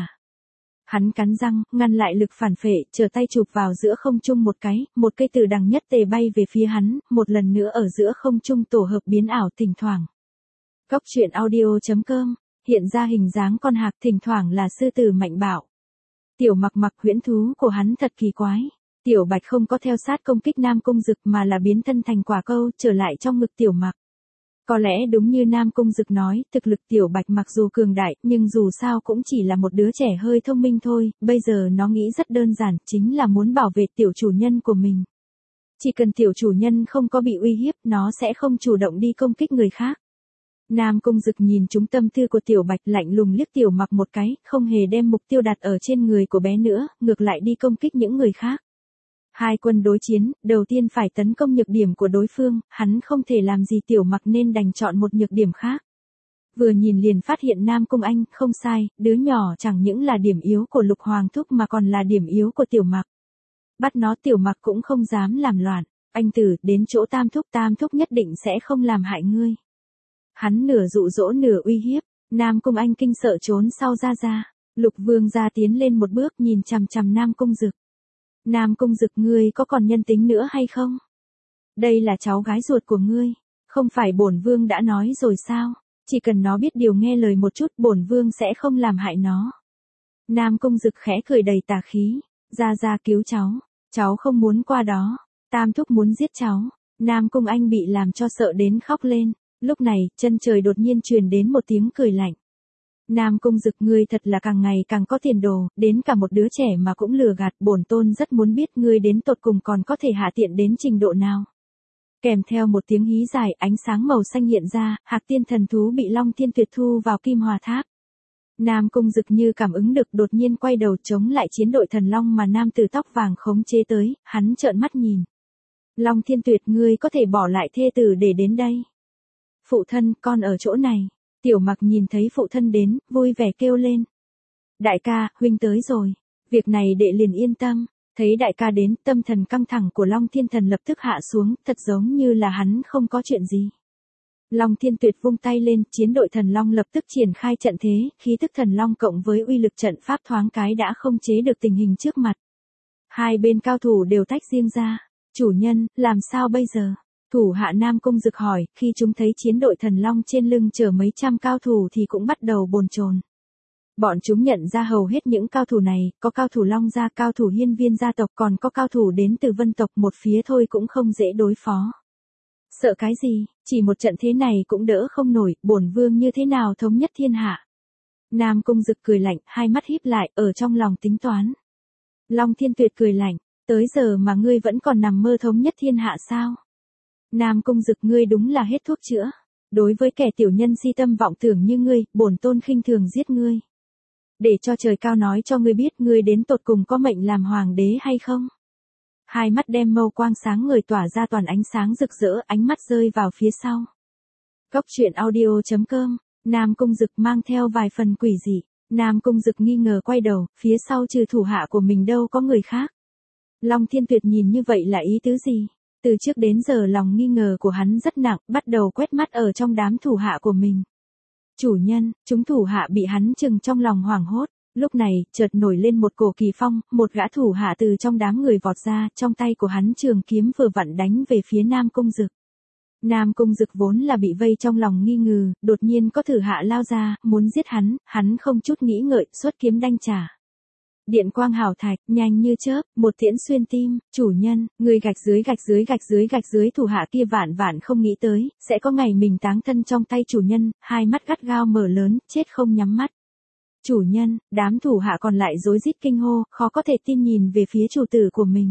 Hắn cắn răng, ngăn lại lực phản phệ, trở tay chụp vào giữa không trung một cái, một cây tử đằng nhất tề bay về phía hắn, một lần nữa ở giữa không trung tổ hợp biến ảo thỉnh thoảng. Góc truyện audio chấm com, hiện ra hình dáng con hạc, thỉnh thoảng là sư tử mạnh bạo. Tiểu Mặc Mặc huyễn thú của hắn thật kỳ quái. Tiểu Bạch không có theo sát công kích Nam Cung Dực mà là biến thân thành quả câu, trở lại trong ngực Tiểu Mặc. Có lẽ đúng như Nam Cung Dực nói, thực lực Tiểu Bạch mặc dù cường đại, nhưng dù sao cũng chỉ là một đứa trẻ hơi thông minh thôi, bây giờ nó nghĩ rất đơn giản, chính là muốn bảo vệ tiểu chủ nhân của mình. Chỉ cần tiểu chủ nhân không có bị uy hiếp, nó sẽ không chủ động đi công kích người khác. Nam Cung Dực nhìn trúng tâm tư của Tiểu Bạch, lạnh lùng liếc Tiểu Mặc một cái, không hề đem mục tiêu đặt ở trên người của bé nữa, ngược lại đi công kích những người khác. Hai quân đối chiến, đầu tiên phải tấn công nhược điểm của đối phương, hắn không thể làm gì Tiểu Mặc nên đành chọn một nhược điểm khác. Vừa nhìn liền phát hiện Nam Cung Anh, không sai, đứa nhỏ chẳng những là điểm yếu của Lục Hoàng Thúc mà còn là điểm yếu của Tiểu Mặc. Bắt nó Tiểu Mặc cũng không dám làm loạn, anh tử, đến chỗ Tam Thúc, Tam Thúc nhất định sẽ không làm hại ngươi. Hắn nửa dụ dỗ nửa uy hiếp, Nam Cung Anh kinh sợ trốn sau ra ra, Lục Vương gia tiến lên một bước nhìn chằm chằm Nam Cung Dực. Nam Cung Dực, ngươi có còn nhân tính nữa hay không? Đây là cháu gái ruột của ngươi, không phải bổn vương đã nói rồi sao? Chỉ cần nó biết điều nghe lời một chút, bổn vương sẽ không làm hại nó. Nam Cung Dực khẽ cười đầy tà khí, ra ra cứu cháu, cháu không muốn qua đó, Tam Thúc muốn giết cháu. Nam Cung Anh bị làm cho sợ đến khóc lên. Lúc này, chân trời đột nhiên truyền đến một tiếng cười lạnh. Nam Cung Dực, ngươi thật là càng ngày càng có tiền đồ, đến cả một đứa trẻ mà cũng lừa gạt, bổn tôn rất muốn biết ngươi đến tột cùng còn có thể hạ tiện đến trình độ nào. Kèm theo một tiếng hí dài, ánh sáng màu xanh hiện ra, Hạc Tiên thần thú bị Long Thiên Tuyệt thu vào Kim Hòa Tháp. Nam Cung Dực như cảm ứng được, đột nhiên quay đầu chống lại chiến đội thần long mà nam tử tóc vàng khống chế tới, hắn trợn mắt nhìn. Long Thiên Tuyệt, ngươi có thể bỏ lại thê tử để đến đây. Phụ thân, con ở chỗ này. Tiểu Mặc nhìn thấy phụ thân đến, vui vẻ kêu lên. Đại ca, huynh tới rồi. Việc này đệ liền yên tâm. Thấy đại ca đến, tâm thần căng thẳng của Long Thiên Thần lập tức hạ xuống, thật giống như là hắn không có chuyện gì. Long Thiên Tuyệt vung tay lên, chiến đội thần long lập tức triển khai trận thế, khí tức thần long cộng với uy lực trận pháp thoáng cái đã không chế được tình hình trước mặt. Hai bên cao thủ đều tách riêng ra. Chủ nhân, làm sao bây giờ? Thủ hạ Nam Cung Dực hỏi, khi chúng thấy chiến đội thần long trên lưng chở mấy trăm cao thủ thì cũng bắt đầu bồn chồn. Bọn chúng nhận ra hầu hết những cao thủ này, có cao thủ Long gia, cao thủ Hiên Viên gia tộc, còn có cao thủ đến từ Vân tộc, một phía thôi cũng không dễ đối phó. Sợ cái gì, chỉ một trận thế này cũng đỡ không nổi, bổn vương như thế nào thống nhất thiên hạ. Nam Cung Dực cười lạnh, hai mắt híp lại, ở trong lòng tính toán. Long Thiên Tuyệt cười lạnh, tới giờ mà ngươi vẫn còn nằm mơ thống nhất thiên hạ sao? Nam Cung Dực, ngươi đúng là hết thuốc chữa. Đối với kẻ tiểu nhân si tâm vọng tưởng như ngươi, bổn tôn khinh thường giết ngươi. Để cho trời cao nói cho ngươi biết ngươi đến tột cùng có mệnh làm hoàng đế hay không? Hai mắt đem mâu quang sáng người tỏa ra toàn ánh sáng rực rỡ, ánh mắt rơi vào phía sau. Cốc truyện audio chấm com, Nam Cung Dực mang theo vài phần quỷ dị. Nam Cung Dực nghi ngờ quay đầu, phía sau trừ thủ hạ của mình đâu có người khác. Long Thiên Tuyệt nhìn như vậy là ý tứ gì? Từ trước đến giờ lòng nghi ngờ của hắn rất nặng, bắt đầu quét mắt ở trong đám thủ hạ của mình. Chủ nhân, chúng thủ hạ bị hắn chừng trong lòng hoảng hốt. Lúc này, chợt nổi lên một cổ kỳ phong, một gã thủ hạ từ trong đám người vọt ra, trong tay của hắn trường kiếm vừa vặn đánh về phía Nam Cung Dực. Nam Cung Dực vốn là bị vây trong lòng nghi ngờ, đột nhiên có thử hạ lao ra, muốn giết hắn, hắn không chút nghĩ ngợi, xuất kiếm đanh trả. Điện quang hào thạch, nhanh như chớp, một tiễn xuyên tim, chủ nhân, người gạch dưới gạch dưới gạch dưới gạch dưới thủ hạ kia vạn vạn không nghĩ tới, sẽ có ngày mình táng thân trong tay chủ nhân, hai mắt gắt gao mở lớn, chết không nhắm mắt. Chủ nhân, đám thủ hạ còn lại rối rít kinh hô, khó có thể tin nhìn về phía chủ tử của mình.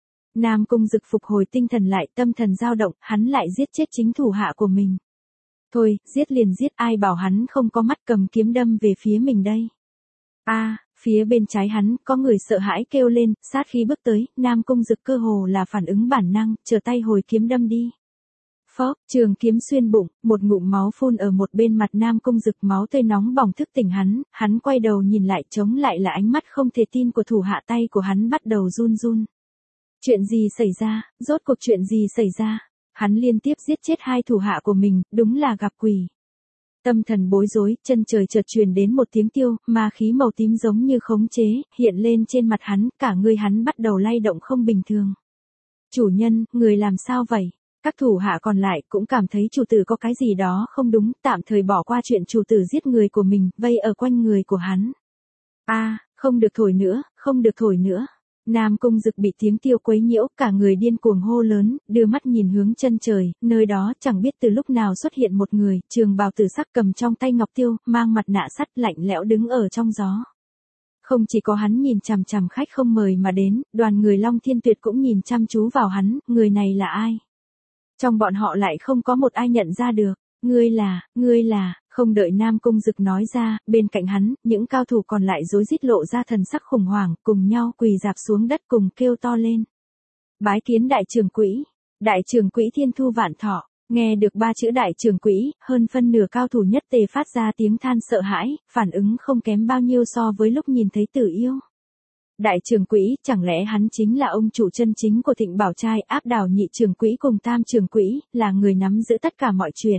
Nam Cung Dực phục hồi tinh thần lại, tâm thần dao động, hắn lại giết chết chính thủ hạ của mình. Thôi, giết liền giết, ai bảo hắn không có mắt, cầm kiếm đâm về phía mình đây. A, à, phía bên trái hắn, có người sợ hãi kêu lên, sát khí bước tới, Nam Cung Dực cơ hồ là phản ứng bản năng, trở tay hồi kiếm đâm đi. Phốc, trường kiếm xuyên bụng, một ngụm máu phun ở một bên mặt Nam Cung Dực, máu tươi nóng bỏng thức tỉnh hắn, hắn quay đầu nhìn lại, chống lại là ánh mắt không thể tin của thủ hạ, tay của hắn bắt đầu run run. Chuyện gì xảy ra, rốt cuộc chuyện gì xảy ra? Hắn liên tiếp giết chết hai thủ hạ của mình, đúng là gặp quỷ. Tâm thần bối rối, chân trời chợt truyền đến một tiếng tiêu, ma khí màu tím giống như khống chế, hiện lên trên mặt hắn, cả người hắn bắt đầu lay động không bình thường. Chủ nhân, người làm sao vậy? Các thủ hạ còn lại cũng cảm thấy chủ tử có cái gì đó không đúng, tạm thời bỏ qua chuyện chủ tử giết người của mình, vây ở quanh người của hắn. A, à, không được thổi nữa, không được thổi nữa. Nam Cung Dực bị tiếng tiêu quấy nhiễu, cả người điên cuồng hô lớn, đưa mắt nhìn hướng chân trời, nơi đó chẳng biết từ lúc nào xuất hiện một người, trường bào tử sắc cầm trong tay ngọc tiêu, mang mặt nạ sắt lạnh lẽo đứng ở trong gió. Không chỉ có hắn nhìn chằm chằm khách không mời mà đến, đoàn người Long Thiên Tuyệt cũng nhìn chăm chú vào hắn, người này là ai? Trong bọn họ lại không có một ai nhận ra được, ngươi là, ngươi là, không đợi Nam Cung Dực nói ra, bên cạnh hắn, những cao thủ còn lại rối rít lộ ra thần sắc khủng hoảng, cùng nhau quỳ rạp xuống đất cùng kêu to lên. Bái kiến đại trưởng quỹ, đại trưởng quỹ Thiên Thu Vạn Thọ, nghe được ba chữ đại trưởng quỹ, hơn phân nửa cao thủ nhất tề phát ra tiếng than sợ hãi, phản ứng không kém bao nhiêu so với lúc nhìn thấy Tử Yêu. Đại trưởng quỹ, chẳng lẽ hắn chính là ông chủ chân chính của Thịnh Bảo Trai, áp đảo nhị trưởng quỹ cùng tam trưởng quỹ, là người nắm giữ tất cả mọi chuyện.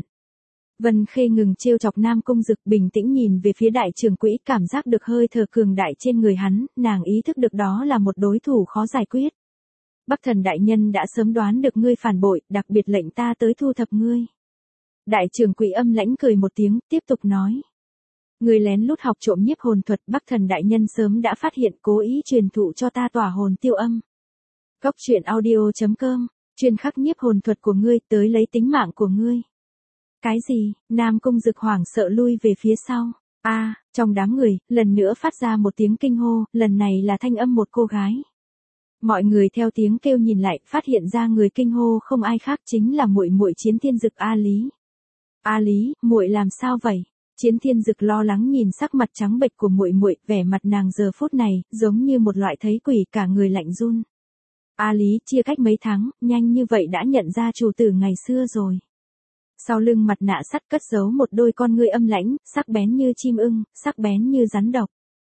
Vân Khê ngừng trêu chọc Nam Cung Dực, bình tĩnh nhìn về phía đại trưởng quỹ, cảm giác được hơi thở cường đại trên người hắn, nàng ý thức được đó là một đối thủ khó giải quyết. Bắc Thần đại nhân đã sớm đoán được ngươi phản bội, đặc biệt lệnh ta tới thu thập ngươi. Đại trưởng quỹ âm lãnh cười một tiếng, tiếp tục nói. Người lén lút học trộm nhiếp hồn thuật, Bắc Thần đại nhân sớm đã phát hiện, cố ý truyền thụ cho ta tỏa hồn tiêu âm. Cốc truyện audio chấm com, chuyên khắc nhiếp hồn thuật của ngươi, tới lấy tính mạng của ngươi. Cái gì? Nam Cung Dực hoảng sợ lui về phía sau. A, à, trong đám người, lần nữa phát ra một tiếng kinh hô, lần này là thanh âm một cô gái. Mọi người theo tiếng kêu nhìn lại, phát hiện ra người kinh hô không ai khác chính là muội muội Chiến Thiên Dực A Lý. A Lý, muội làm sao vậy? Chiến Thiên Dực lo lắng nhìn sắc mặt trắng bệch của muội muội, vẻ mặt nàng giờ phút này giống như một loại thấy quỷ, cả người lạnh run. A Lý, chia cách mấy tháng, nhanh như vậy đã nhận ra chủ tử ngày xưa rồi. Sau lưng mặt nạ sắt cất giấu một đôi con ngươi âm lãnh, sắc bén như chim ưng, sắc bén như rắn độc.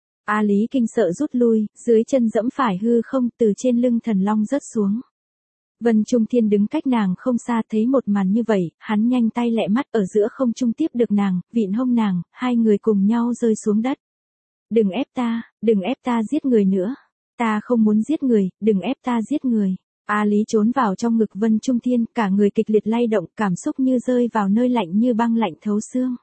A Lý kinh sợ rút lui, dưới chân dẫm phải hư không, từ trên lưng thần long rớt xuống. Vân Trung Thiên đứng cách nàng không xa, thấy một màn như vậy, hắn nhanh tay lẹ mắt ở giữa không trung tiếp được nàng, vịn hông nàng, hai người cùng nhau rơi xuống đất. Đừng ép ta, đừng ép ta giết người nữa. Ta không muốn giết người, đừng ép ta giết người. A Lý trốn vào trong ngực Vân Trung Thiên, cả người kịch liệt lay động, cảm xúc như rơi vào nơi lạnh như băng lạnh thấu xương.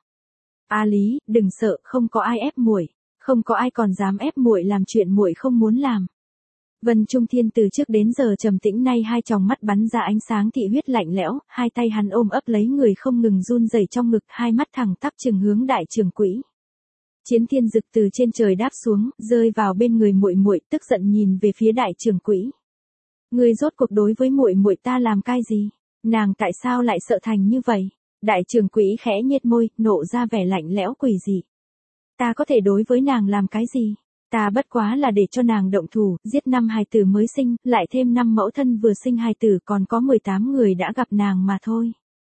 A Lý, đừng sợ, không có ai ép muội, không có ai còn dám ép muội làm chuyện muội không muốn làm. Vân Trung Thiên từ trước đến giờ trầm tĩnh, nay hai tròng mắt bắn ra ánh sáng thị huyết lạnh lẽo, hai tay hắn ôm ấp lấy người không ngừng run rẩy trong ngực, hai mắt thẳng tắp trừng hướng đại trưởng quỹ. Chiến Thiên Dực từ trên trời đáp xuống, rơi vào bên người muội muội, tức giận nhìn về phía đại trưởng quỹ. Ngươi rốt cuộc đối với muội muội ta làm cái gì? Nàng tại sao lại sợ thành như vậy? Đại trưởng quỹ khẽ nhếch môi, nộ ra vẻ lạnh lẽo quỷ dị. Ta có thể đối với nàng làm cái gì? Ta bất quá là để cho nàng động thủ, giết năm hài tử mới sinh, lại thêm năm mẫu thân vừa sinh hài tử, còn có mười tám người đã gặp nàng mà thôi.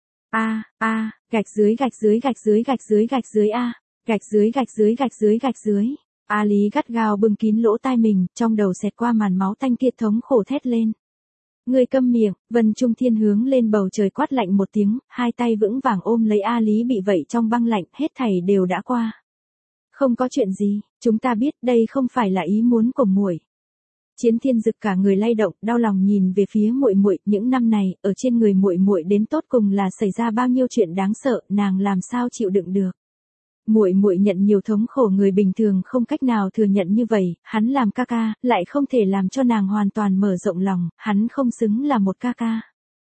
A, a, gạch dưới gạch dưới gạch dưới gạch dưới gạch dưới a, gạch dưới gạch dưới gạch dưới gạch dưới. A Lý gắt gao bưng kín lỗ tai mình, trong đầu xẹt qua màn máu tanh kia, thống khổ thét lên. Ngươi câm miệng. Vân Trung Thiên hướng lên bầu trời quát lạnh một tiếng, hai tay vững vàng ôm lấy A Lý bị vậy trong băng lạnh, hết thảy đều đã qua. Không có chuyện gì, chúng ta biết đây không phải là ý muốn của muội. Chiến Thiên Dực cả người lay động, đau lòng nhìn về phía muội muội, những năm này, ở trên người muội muội đến tột cùng là xảy ra bao nhiêu chuyện đáng sợ, nàng làm sao chịu đựng được. Muội muội nhận nhiều thống khổ người bình thường không cách nào thừa nhận như vậy, hắn làm ca ca, lại không thể làm cho nàng hoàn toàn mở rộng lòng, hắn không xứng là một ca ca.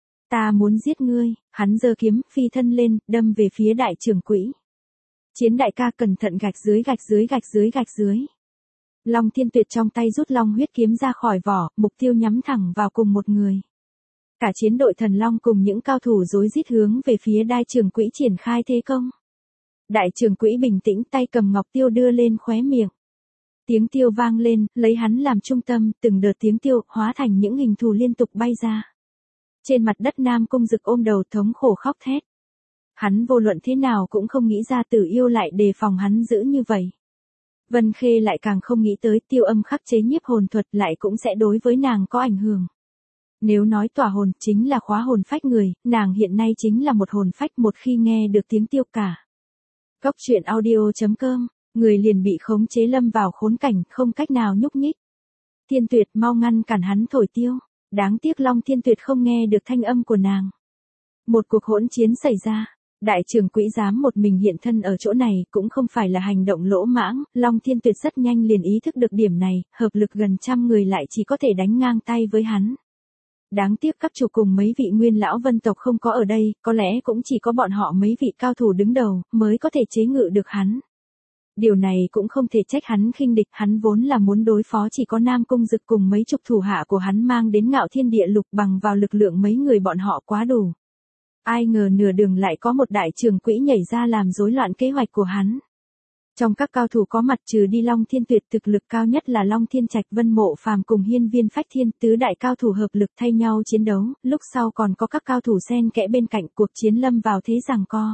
Ta muốn giết ngươi, hắn giơ kiếm, phi thân lên, đâm về phía đại trưởng quỹ. Chiến đại ca cẩn thận, gạch dưới gạch dưới gạch dưới gạch dưới. Long Thiên Tuyệt trong tay rút long huyết kiếm ra khỏi vỏ, mục tiêu nhắm thẳng vào cùng một người. Cả chiến đội thần long cùng những cao thủ rối rít hướng về phía đại trưởng quỹ triển khai thế công. Đại trưởng quỹ bình tĩnh, tay cầm ngọc tiêu đưa lên khóe miệng. Tiếng tiêu vang lên, lấy hắn làm trung tâm, từng đợt tiếng tiêu hóa thành những hình thù liên tục bay ra. Trên mặt đất Nam Cung Dực ôm đầu thống khổ khóc thét. Hắn vô luận thế nào cũng không nghĩ ra Tử Yêu lại đề phòng hắn dữ như vậy. Vân Khê lại càng không nghĩ tới tiêu âm khắc chế nhiếp hồn thuật lại cũng sẽ đối với nàng có ảnh hưởng. Nếu nói tỏa hồn chính là khóa hồn phách người, nàng hiện nay chính là một hồn phách, một khi nghe được tiếng tiêu cả. Cốc truyện audio chấm com, người liền bị khống chế lâm vào khốn cảnh, không cách nào nhúc nhích. Thiên Tuyệt mau ngăn cản hắn thổi tiêu, đáng tiếc Long Thiên Tuyệt không nghe được thanh âm của nàng. Một cuộc hỗn chiến xảy ra, đại trưởng quỹ dám một mình hiện thân ở chỗ này cũng không phải là hành động lỗ mãng, Long Thiên Tuyệt rất nhanh liền ý thức được điểm này, hợp lực gần trăm người lại chỉ có thể đánh ngang tay với hắn. Đáng tiếc các chủ cùng mấy vị nguyên lão vân tộc không có ở đây, có lẽ cũng chỉ có bọn họ mấy vị cao thủ đứng đầu, mới có thể chế ngự được hắn. Điều này cũng không thể trách hắn khinh địch, hắn vốn là muốn đối phó chỉ có Nam Cung Dực cùng mấy chục thủ hạ của hắn mang đến Ngạo Thiên Địa Lục, bằng vào lực lượng mấy người bọn họ quá đủ. Ai ngờ nửa đường lại có một đại trưởng quỹ nhảy ra làm rối loạn kế hoạch của hắn. Trong các cao thủ có mặt trừ đi Long Thiên Tuyệt, thực lực cao nhất là Long Thiên Trạch, Vân Mộ Phàm cùng Hiên Viên Phách Thiên, tứ đại cao thủ hợp lực thay nhau chiến đấu, lúc sau còn có các cao thủ xen kẽ bên cạnh, cuộc chiến lâm vào thế giằng co.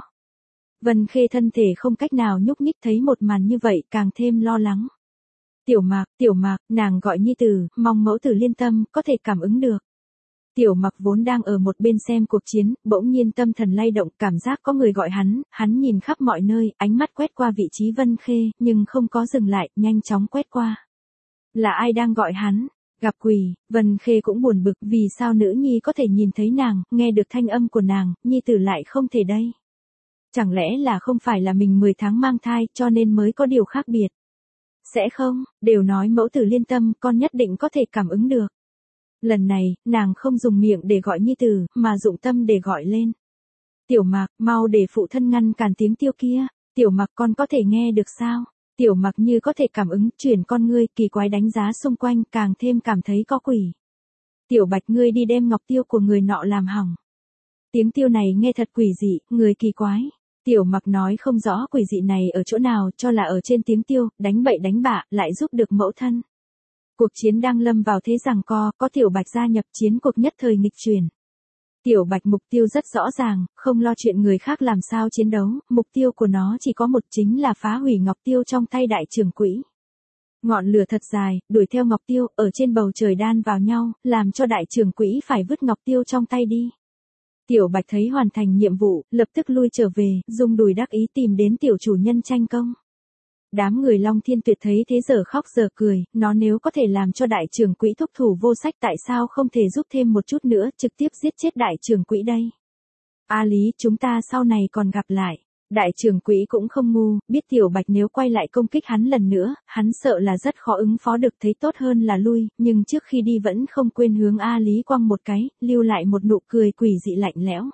Vân Khê thân thể không cách nào nhúc nhích, thấy một màn như vậy càng thêm lo lắng. Tiểu Mạc, Tiểu Mạc, nàng gọi nhi tử, mong mẫu tử liên tâm, có thể cảm ứng được. Tiểu Mặc vốn đang ở một bên xem cuộc chiến, bỗng nhiên tâm thần lay động, cảm giác có người gọi hắn, hắn nhìn khắp mọi nơi, ánh mắt quét qua vị trí Vân Khê, nhưng không có dừng lại, nhanh chóng quét qua. Là ai đang gọi hắn? Gặp quỷ. Vân Khê cũng buồn bực, vì sao nữ nhi có thể nhìn thấy nàng, nghe được thanh âm của nàng, nhi tử lại không thể đây? Chẳng lẽ là không phải là mình mười tháng mang thai, cho nên mới có điều khác biệt? Sẽ không, đều nói mẫu tử liên tâm, con nhất định có thể cảm ứng được. Lần này, nàng không dùng miệng để gọi nhi tử, mà dụng tâm để gọi lên. Tiểu Mạc, mau để phụ thân ngăn cản tiếng tiêu kia. Tiểu Mạc, con có thể nghe được sao? Tiểu Mạc như có thể cảm ứng, chuyển con ngươi, kỳ quái đánh giá xung quanh, càng thêm cảm thấy có quỷ. Tiểu Bạch, ngươi đi đem ngọc tiêu của người nọ làm hỏng. Tiếng tiêu này nghe thật quỷ dị, người kỳ quái. Tiểu Mạc nói không rõ quỷ dị này ở chỗ nào, cho là ở trên tiếng tiêu, đánh bậy đánh bạ, lại giúp được mẫu thân. Cuộc chiến đang lâm vào thế giằng co, có Tiểu Bạch gia nhập, chiến cuộc nhất thời nghịch chuyển. Tiểu Bạch mục tiêu rất rõ ràng, không lo chuyện người khác làm sao chiến đấu, mục tiêu của nó chỉ có một, chính là phá hủy ngọc tiêu trong tay đại trưởng quỹ. Ngọn lửa thật dài, đuổi theo ngọc tiêu, ở trên bầu trời đan vào nhau, làm cho đại trưởng quỹ phải vứt ngọc tiêu trong tay đi. Tiểu Bạch thấy hoàn thành nhiệm vụ, lập tức lui trở về, dùng đùi đắc ý tìm đến tiểu chủ nhân tranh công. Đám người Long Thiên Tuyệt thấy thế giờ khóc giờ cười, nó nếu có thể làm cho đại trưởng quỹ thúc thủ vô sách, tại sao không thể giúp thêm một chút nữa, trực tiếp giết chết đại trưởng quỹ đây. A Lý, chúng ta sau này còn gặp lại. Đại trưởng quỹ cũng không ngu, biết Tiểu Bạch nếu quay lại công kích hắn lần nữa, hắn sợ là rất khó ứng phó được, thấy tốt hơn là lui, nhưng trước khi đi vẫn không quên hướng A Lý quăng một cái, lưu lại một nụ cười quỷ dị lạnh lẽo.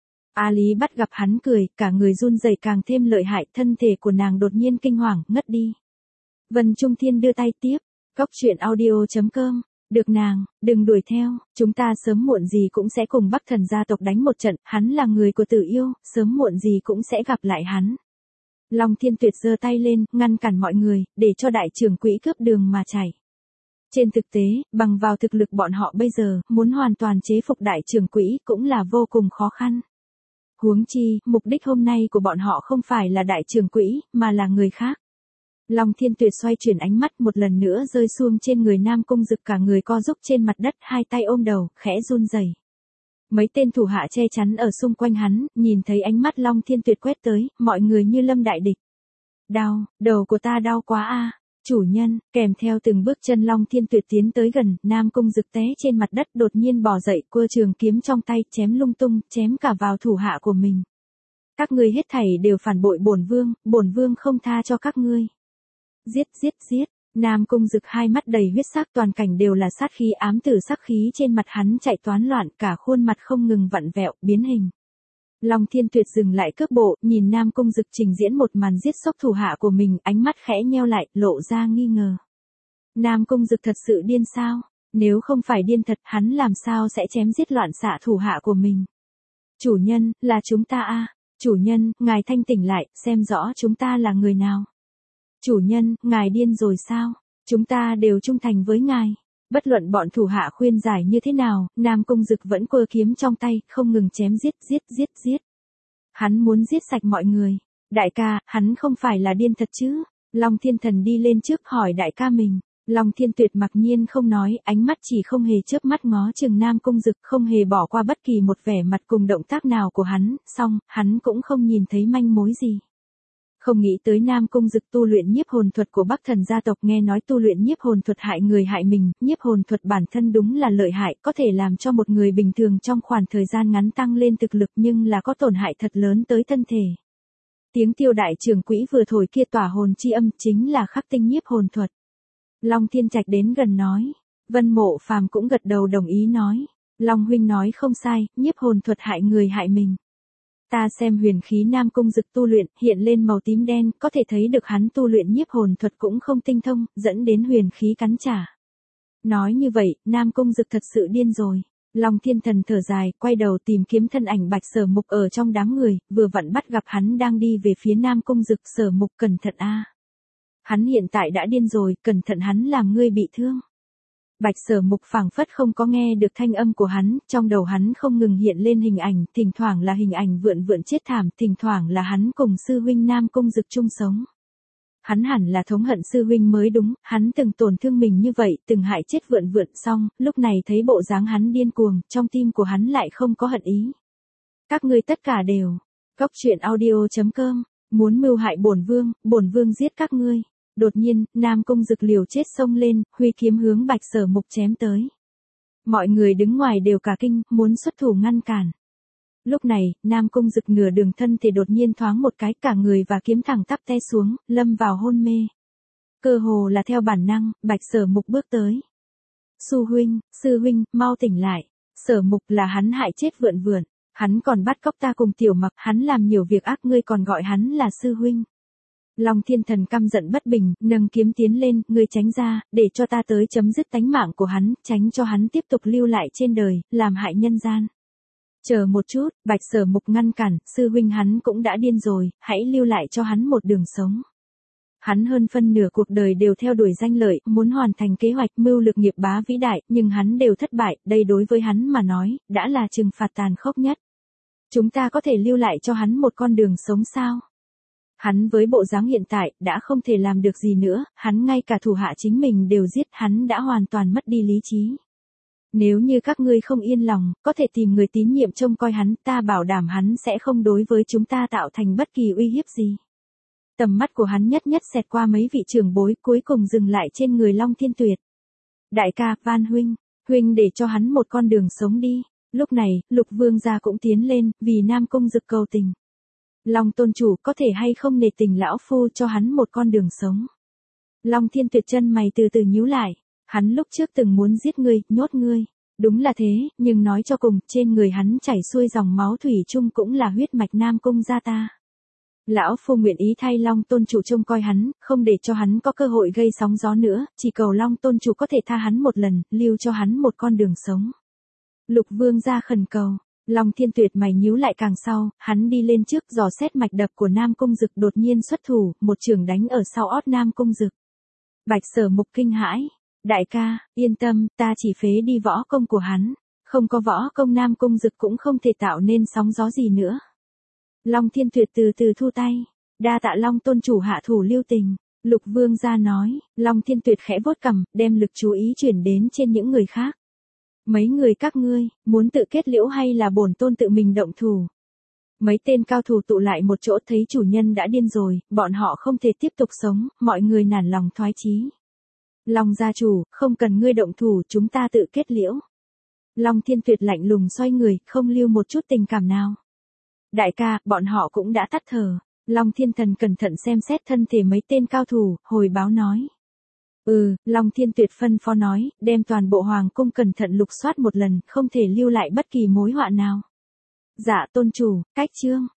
A Lý bắt gặp hắn cười, cả người run rẩy càng thêm lợi hại, thân thể của nàng đột nhiên kinh hoàng, ngất đi. Vân Trung Thiên đưa tay tiếp, Cóc truyện audio chấm com. Được nàng, đừng đuổi theo, chúng ta sớm muộn gì cũng sẽ cùng Bắc Thần gia tộc đánh một trận, hắn là người của Tử Yêu, sớm muộn gì cũng sẽ gặp lại hắn. Long Thiên Tuyệt giơ tay lên, ngăn cản mọi người, để cho đại trưởng quỹ cướp đường mà chạy. Trên thực tế, bằng vào thực lực bọn họ bây giờ, muốn hoàn toàn chế phục đại trưởng quỹ cũng là vô cùng khó khăn. Huống chi, mục đích hôm nay của bọn họ không phải là đại trưởng quỹ, mà là người khác. Long Thiên Tuyệt xoay chuyển ánh mắt một lần nữa rơi xuống trên người Nam Cung Dực, cả người co rúm trên mặt đất, hai tay ôm đầu, khẽ run rẩy. Mấy tên thủ hạ che chắn ở xung quanh hắn, nhìn thấy ánh mắt Long Thiên Tuyệt quét tới, mọi người như lâm đại địch. Đau, đầu của ta đau quá a, chủ nhân. Kèm theo từng bước chân Long Thiên Tuyệt tiến tới gần, Nam Cung Dực té trên mặt đất đột nhiên bò dậy, quơ trường kiếm trong tay, chém lung tung, chém cả vào thủ hạ của mình. Các ngươi hết thảy đều phản bội bổn vương, bổn vương không tha cho các ngươi. Giết giết giết, Nam Cung Dực hai mắt đầy huyết sắc, toàn cảnh đều là sát khí, ám tử sắc khí trên mặt hắn chạy toán loạn, cả khuôn mặt không ngừng vặn vẹo, biến hình. Long Thiên Tuyệt dừng lại cước bộ, nhìn Nam Cung Dực trình diễn một màn giết sốc thủ hạ của mình, ánh mắt khẽ nheo lại, lộ ra nghi ngờ. Nam Cung Dực thật sự điên sao? Nếu không phải điên thật, hắn làm sao sẽ chém giết loạn xạ thủ hạ của mình? Chủ nhân, là chúng ta a, chủ nhân, ngài thanh tỉnh lại, xem rõ chúng ta là người nào. Chủ nhân, ngài điên rồi sao? Chúng ta đều trung thành với ngài. Bất luận bọn thủ hạ khuyên giải như thế nào, Nam Cung Dực vẫn quơ kiếm trong tay, không ngừng chém giết giết giết giết. Hắn muốn giết sạch mọi người. Đại ca, hắn không phải là điên thật chứ? Long Thiên Thần đi lên trước hỏi đại ca mình. Long Thiên Tuyệt mặc nhiên không nói, ánh mắt chỉ không hề chớp mắt ngó chừng Nam Cung Dực, không hề bỏ qua bất kỳ một vẻ mặt cùng động tác nào của hắn, song, hắn cũng không nhìn thấy manh mối gì. Không nghĩ tới Nam Cung Dực tu luyện nhiếp hồn thuật của Bắc Thần gia tộc, nghe nói tu luyện nhiếp hồn thuật hại người hại mình, nhiếp hồn thuật bản thân đúng là lợi hại, có thể làm cho một người bình thường trong khoảng thời gian ngắn tăng lên thực lực, nhưng là có tổn hại thật lớn tới thân thể. Tiếng Tiêu đại trưởng quỹ vừa thổi kia tỏa hồn chi âm chính là khắc tinh nhiếp hồn thuật. Long Thiên Trạch đến gần nói, Vân Mộ Phàm cũng gật đầu đồng ý nói, Long huynh nói không sai, nhiếp hồn thuật hại người hại mình. Ta xem huyền khí Nam Cung Dực tu luyện, hiện lên màu tím đen, có thể thấy được hắn tu luyện nhiếp hồn thuật cũng không tinh thông, dẫn đến huyền khí cắn trả. Nói như vậy, Nam Cung Dực thật sự điên rồi. Long Thiên Thần thở dài, quay đầu tìm kiếm thân ảnh Bạch Sở Mục ở trong đám người, vừa vặn bắt gặp hắn đang đi về phía Nam Cung Dực. Sở Mục, cẩn thận a. Hắn hiện tại đã điên rồi, cẩn thận hắn làm ngươi bị thương. Bạch Sở Mục phảng phất không có nghe được thanh âm của hắn, trong đầu hắn không ngừng hiện lên hình ảnh, thỉnh thoảng là hình ảnh vượn vượn chết thảm, thỉnh thoảng là hắn cùng sư huynh Nam Cung Dực chung sống. Hắn hẳn là thống hận sư huynh mới đúng, hắn từng tổn thương mình như vậy, từng hại chết vượn vượn, xong, lúc này thấy bộ dáng hắn điên cuồng, trong tim của hắn lại không có hận ý. Các ngươi tất cả đều, Cóc truyện audio chấm com, muốn mưu hại bổn vương, bổn vương giết các ngươi. Đột nhiên, Nam Cung Dực liều chết xông lên, huy kiếm hướng Bạch Sở Mục chém tới. Mọi người đứng ngoài đều cả kinh, muốn xuất thủ ngăn cản. Lúc này, Nam Cung Dực nửa đường thân thể đột nhiên thoáng một cái, cả người và kiếm thẳng tắp té xuống, lâm vào hôn mê. Cơ hồ là theo bản năng, Bạch Sở Mục bước tới. Sư huynh, sư huynh, mau tỉnh lại. Sở Mục là hắn hại chết vượn vượn, hắn còn bắt cóc ta cùng Tiểu Mặc, hắn làm nhiều việc ác, ngươi còn gọi hắn là sư huynh. Long Thiên Thần căm giận bất bình, nâng kiếm tiến lên, ngươi tránh ra, để cho ta tới chấm dứt tánh mạng của hắn, tránh cho hắn tiếp tục lưu lại trên đời, làm hại nhân gian. Chờ một chút, Bạch Sở Mục ngăn cản, sư huynh hắn cũng đã điên rồi, hãy lưu lại cho hắn một đường sống. Hắn hơn phân nửa cuộc đời đều theo đuổi danh lợi, muốn hoàn thành kế hoạch mưu lược nghiệp bá vĩ đại, nhưng hắn đều thất bại, đây đối với hắn mà nói, đã là trừng phạt tàn khốc nhất. Chúng ta có thể lưu lại cho hắn một con đường sống sao? Hắn với bộ dáng hiện tại, đã không thể làm được gì nữa, hắn ngay cả thủ hạ chính mình đều giết, hắn đã hoàn toàn mất đi lý trí. Nếu như các ngươi không yên lòng, có thể tìm người tín nhiệm trông coi hắn, ta bảo đảm hắn sẽ không đối với chúng ta tạo thành bất kỳ uy hiếp gì. Tầm mắt của hắn nhất nhất xẹt qua mấy vị trưởng bối, cuối cùng dừng lại trên người Long Thiên Tuyệt. Đại ca, van huynh, huynh để cho hắn một con đường sống đi. Lúc này, Lục Vương gia cũng tiến lên, vì Nam Cung Dực cầu tình. Long tôn chủ có thể hay không nể tình lão phu cho hắn một con đường sống. Long Thiên Tuyệt chân mày từ từ nhíu lại, hắn lúc trước từng muốn giết ngươi, nhốt ngươi. Đúng là thế, nhưng nói cho cùng, trên người hắn chảy xuôi dòng máu thủy chung cũng là huyết mạch Nam Cung gia ta. Lão phu nguyện ý thay Long tôn chủ trông coi hắn, không để cho hắn có cơ hội gây sóng gió nữa, chỉ cầu Long tôn chủ có thể tha hắn một lần, lưu cho hắn một con đường sống. Lục Vương gia khẩn cầu. Long Thiên Tuyệt mày nhíu lại càng sau, hắn đi lên trước dò xét mạch đập của Nam Cung Dực, đột nhiên xuất thủ, một chưởng đánh ở sau ót Nam Cung Dực. Bạch Sở Mục kinh hãi, đại ca, yên tâm, ta chỉ phế đi võ công của hắn, không có võ công Nam Cung Dực cũng không thể tạo nên sóng gió gì nữa. Long Thiên Tuyệt từ từ thu tay, đa tạ Long tôn chủ hạ thủ lưu tình. Lục Vương gia nói, Long Thiên Tuyệt khẽ vuốt cằm, đem lực chú ý chuyển đến trên những người khác. Mấy người các ngươi, muốn tự kết liễu hay là bổn tôn tự mình động thủ? Mấy tên cao thủ tụ lại một chỗ thấy chủ nhân đã điên rồi, bọn họ không thể tiếp tục sống, mọi người nản lòng thoái chí. Long gia chủ, không cần ngươi động thủ, chúng ta tự kết liễu. Long Thiên Tuyệt lạnh lùng xoay người, không lưu một chút tình cảm nào. Đại ca, bọn họ cũng đã tắt thở. Long Thiên Thần cẩn thận xem xét thân thể mấy tên cao thủ, hồi báo nói. Ừ, Long Thiên Tuyệt phân phó nói, đem toàn bộ hoàng cung cẩn thận lục soát một lần, không thể lưu lại bất kỳ mối họa nào. Dạ tôn chủ, cách chương.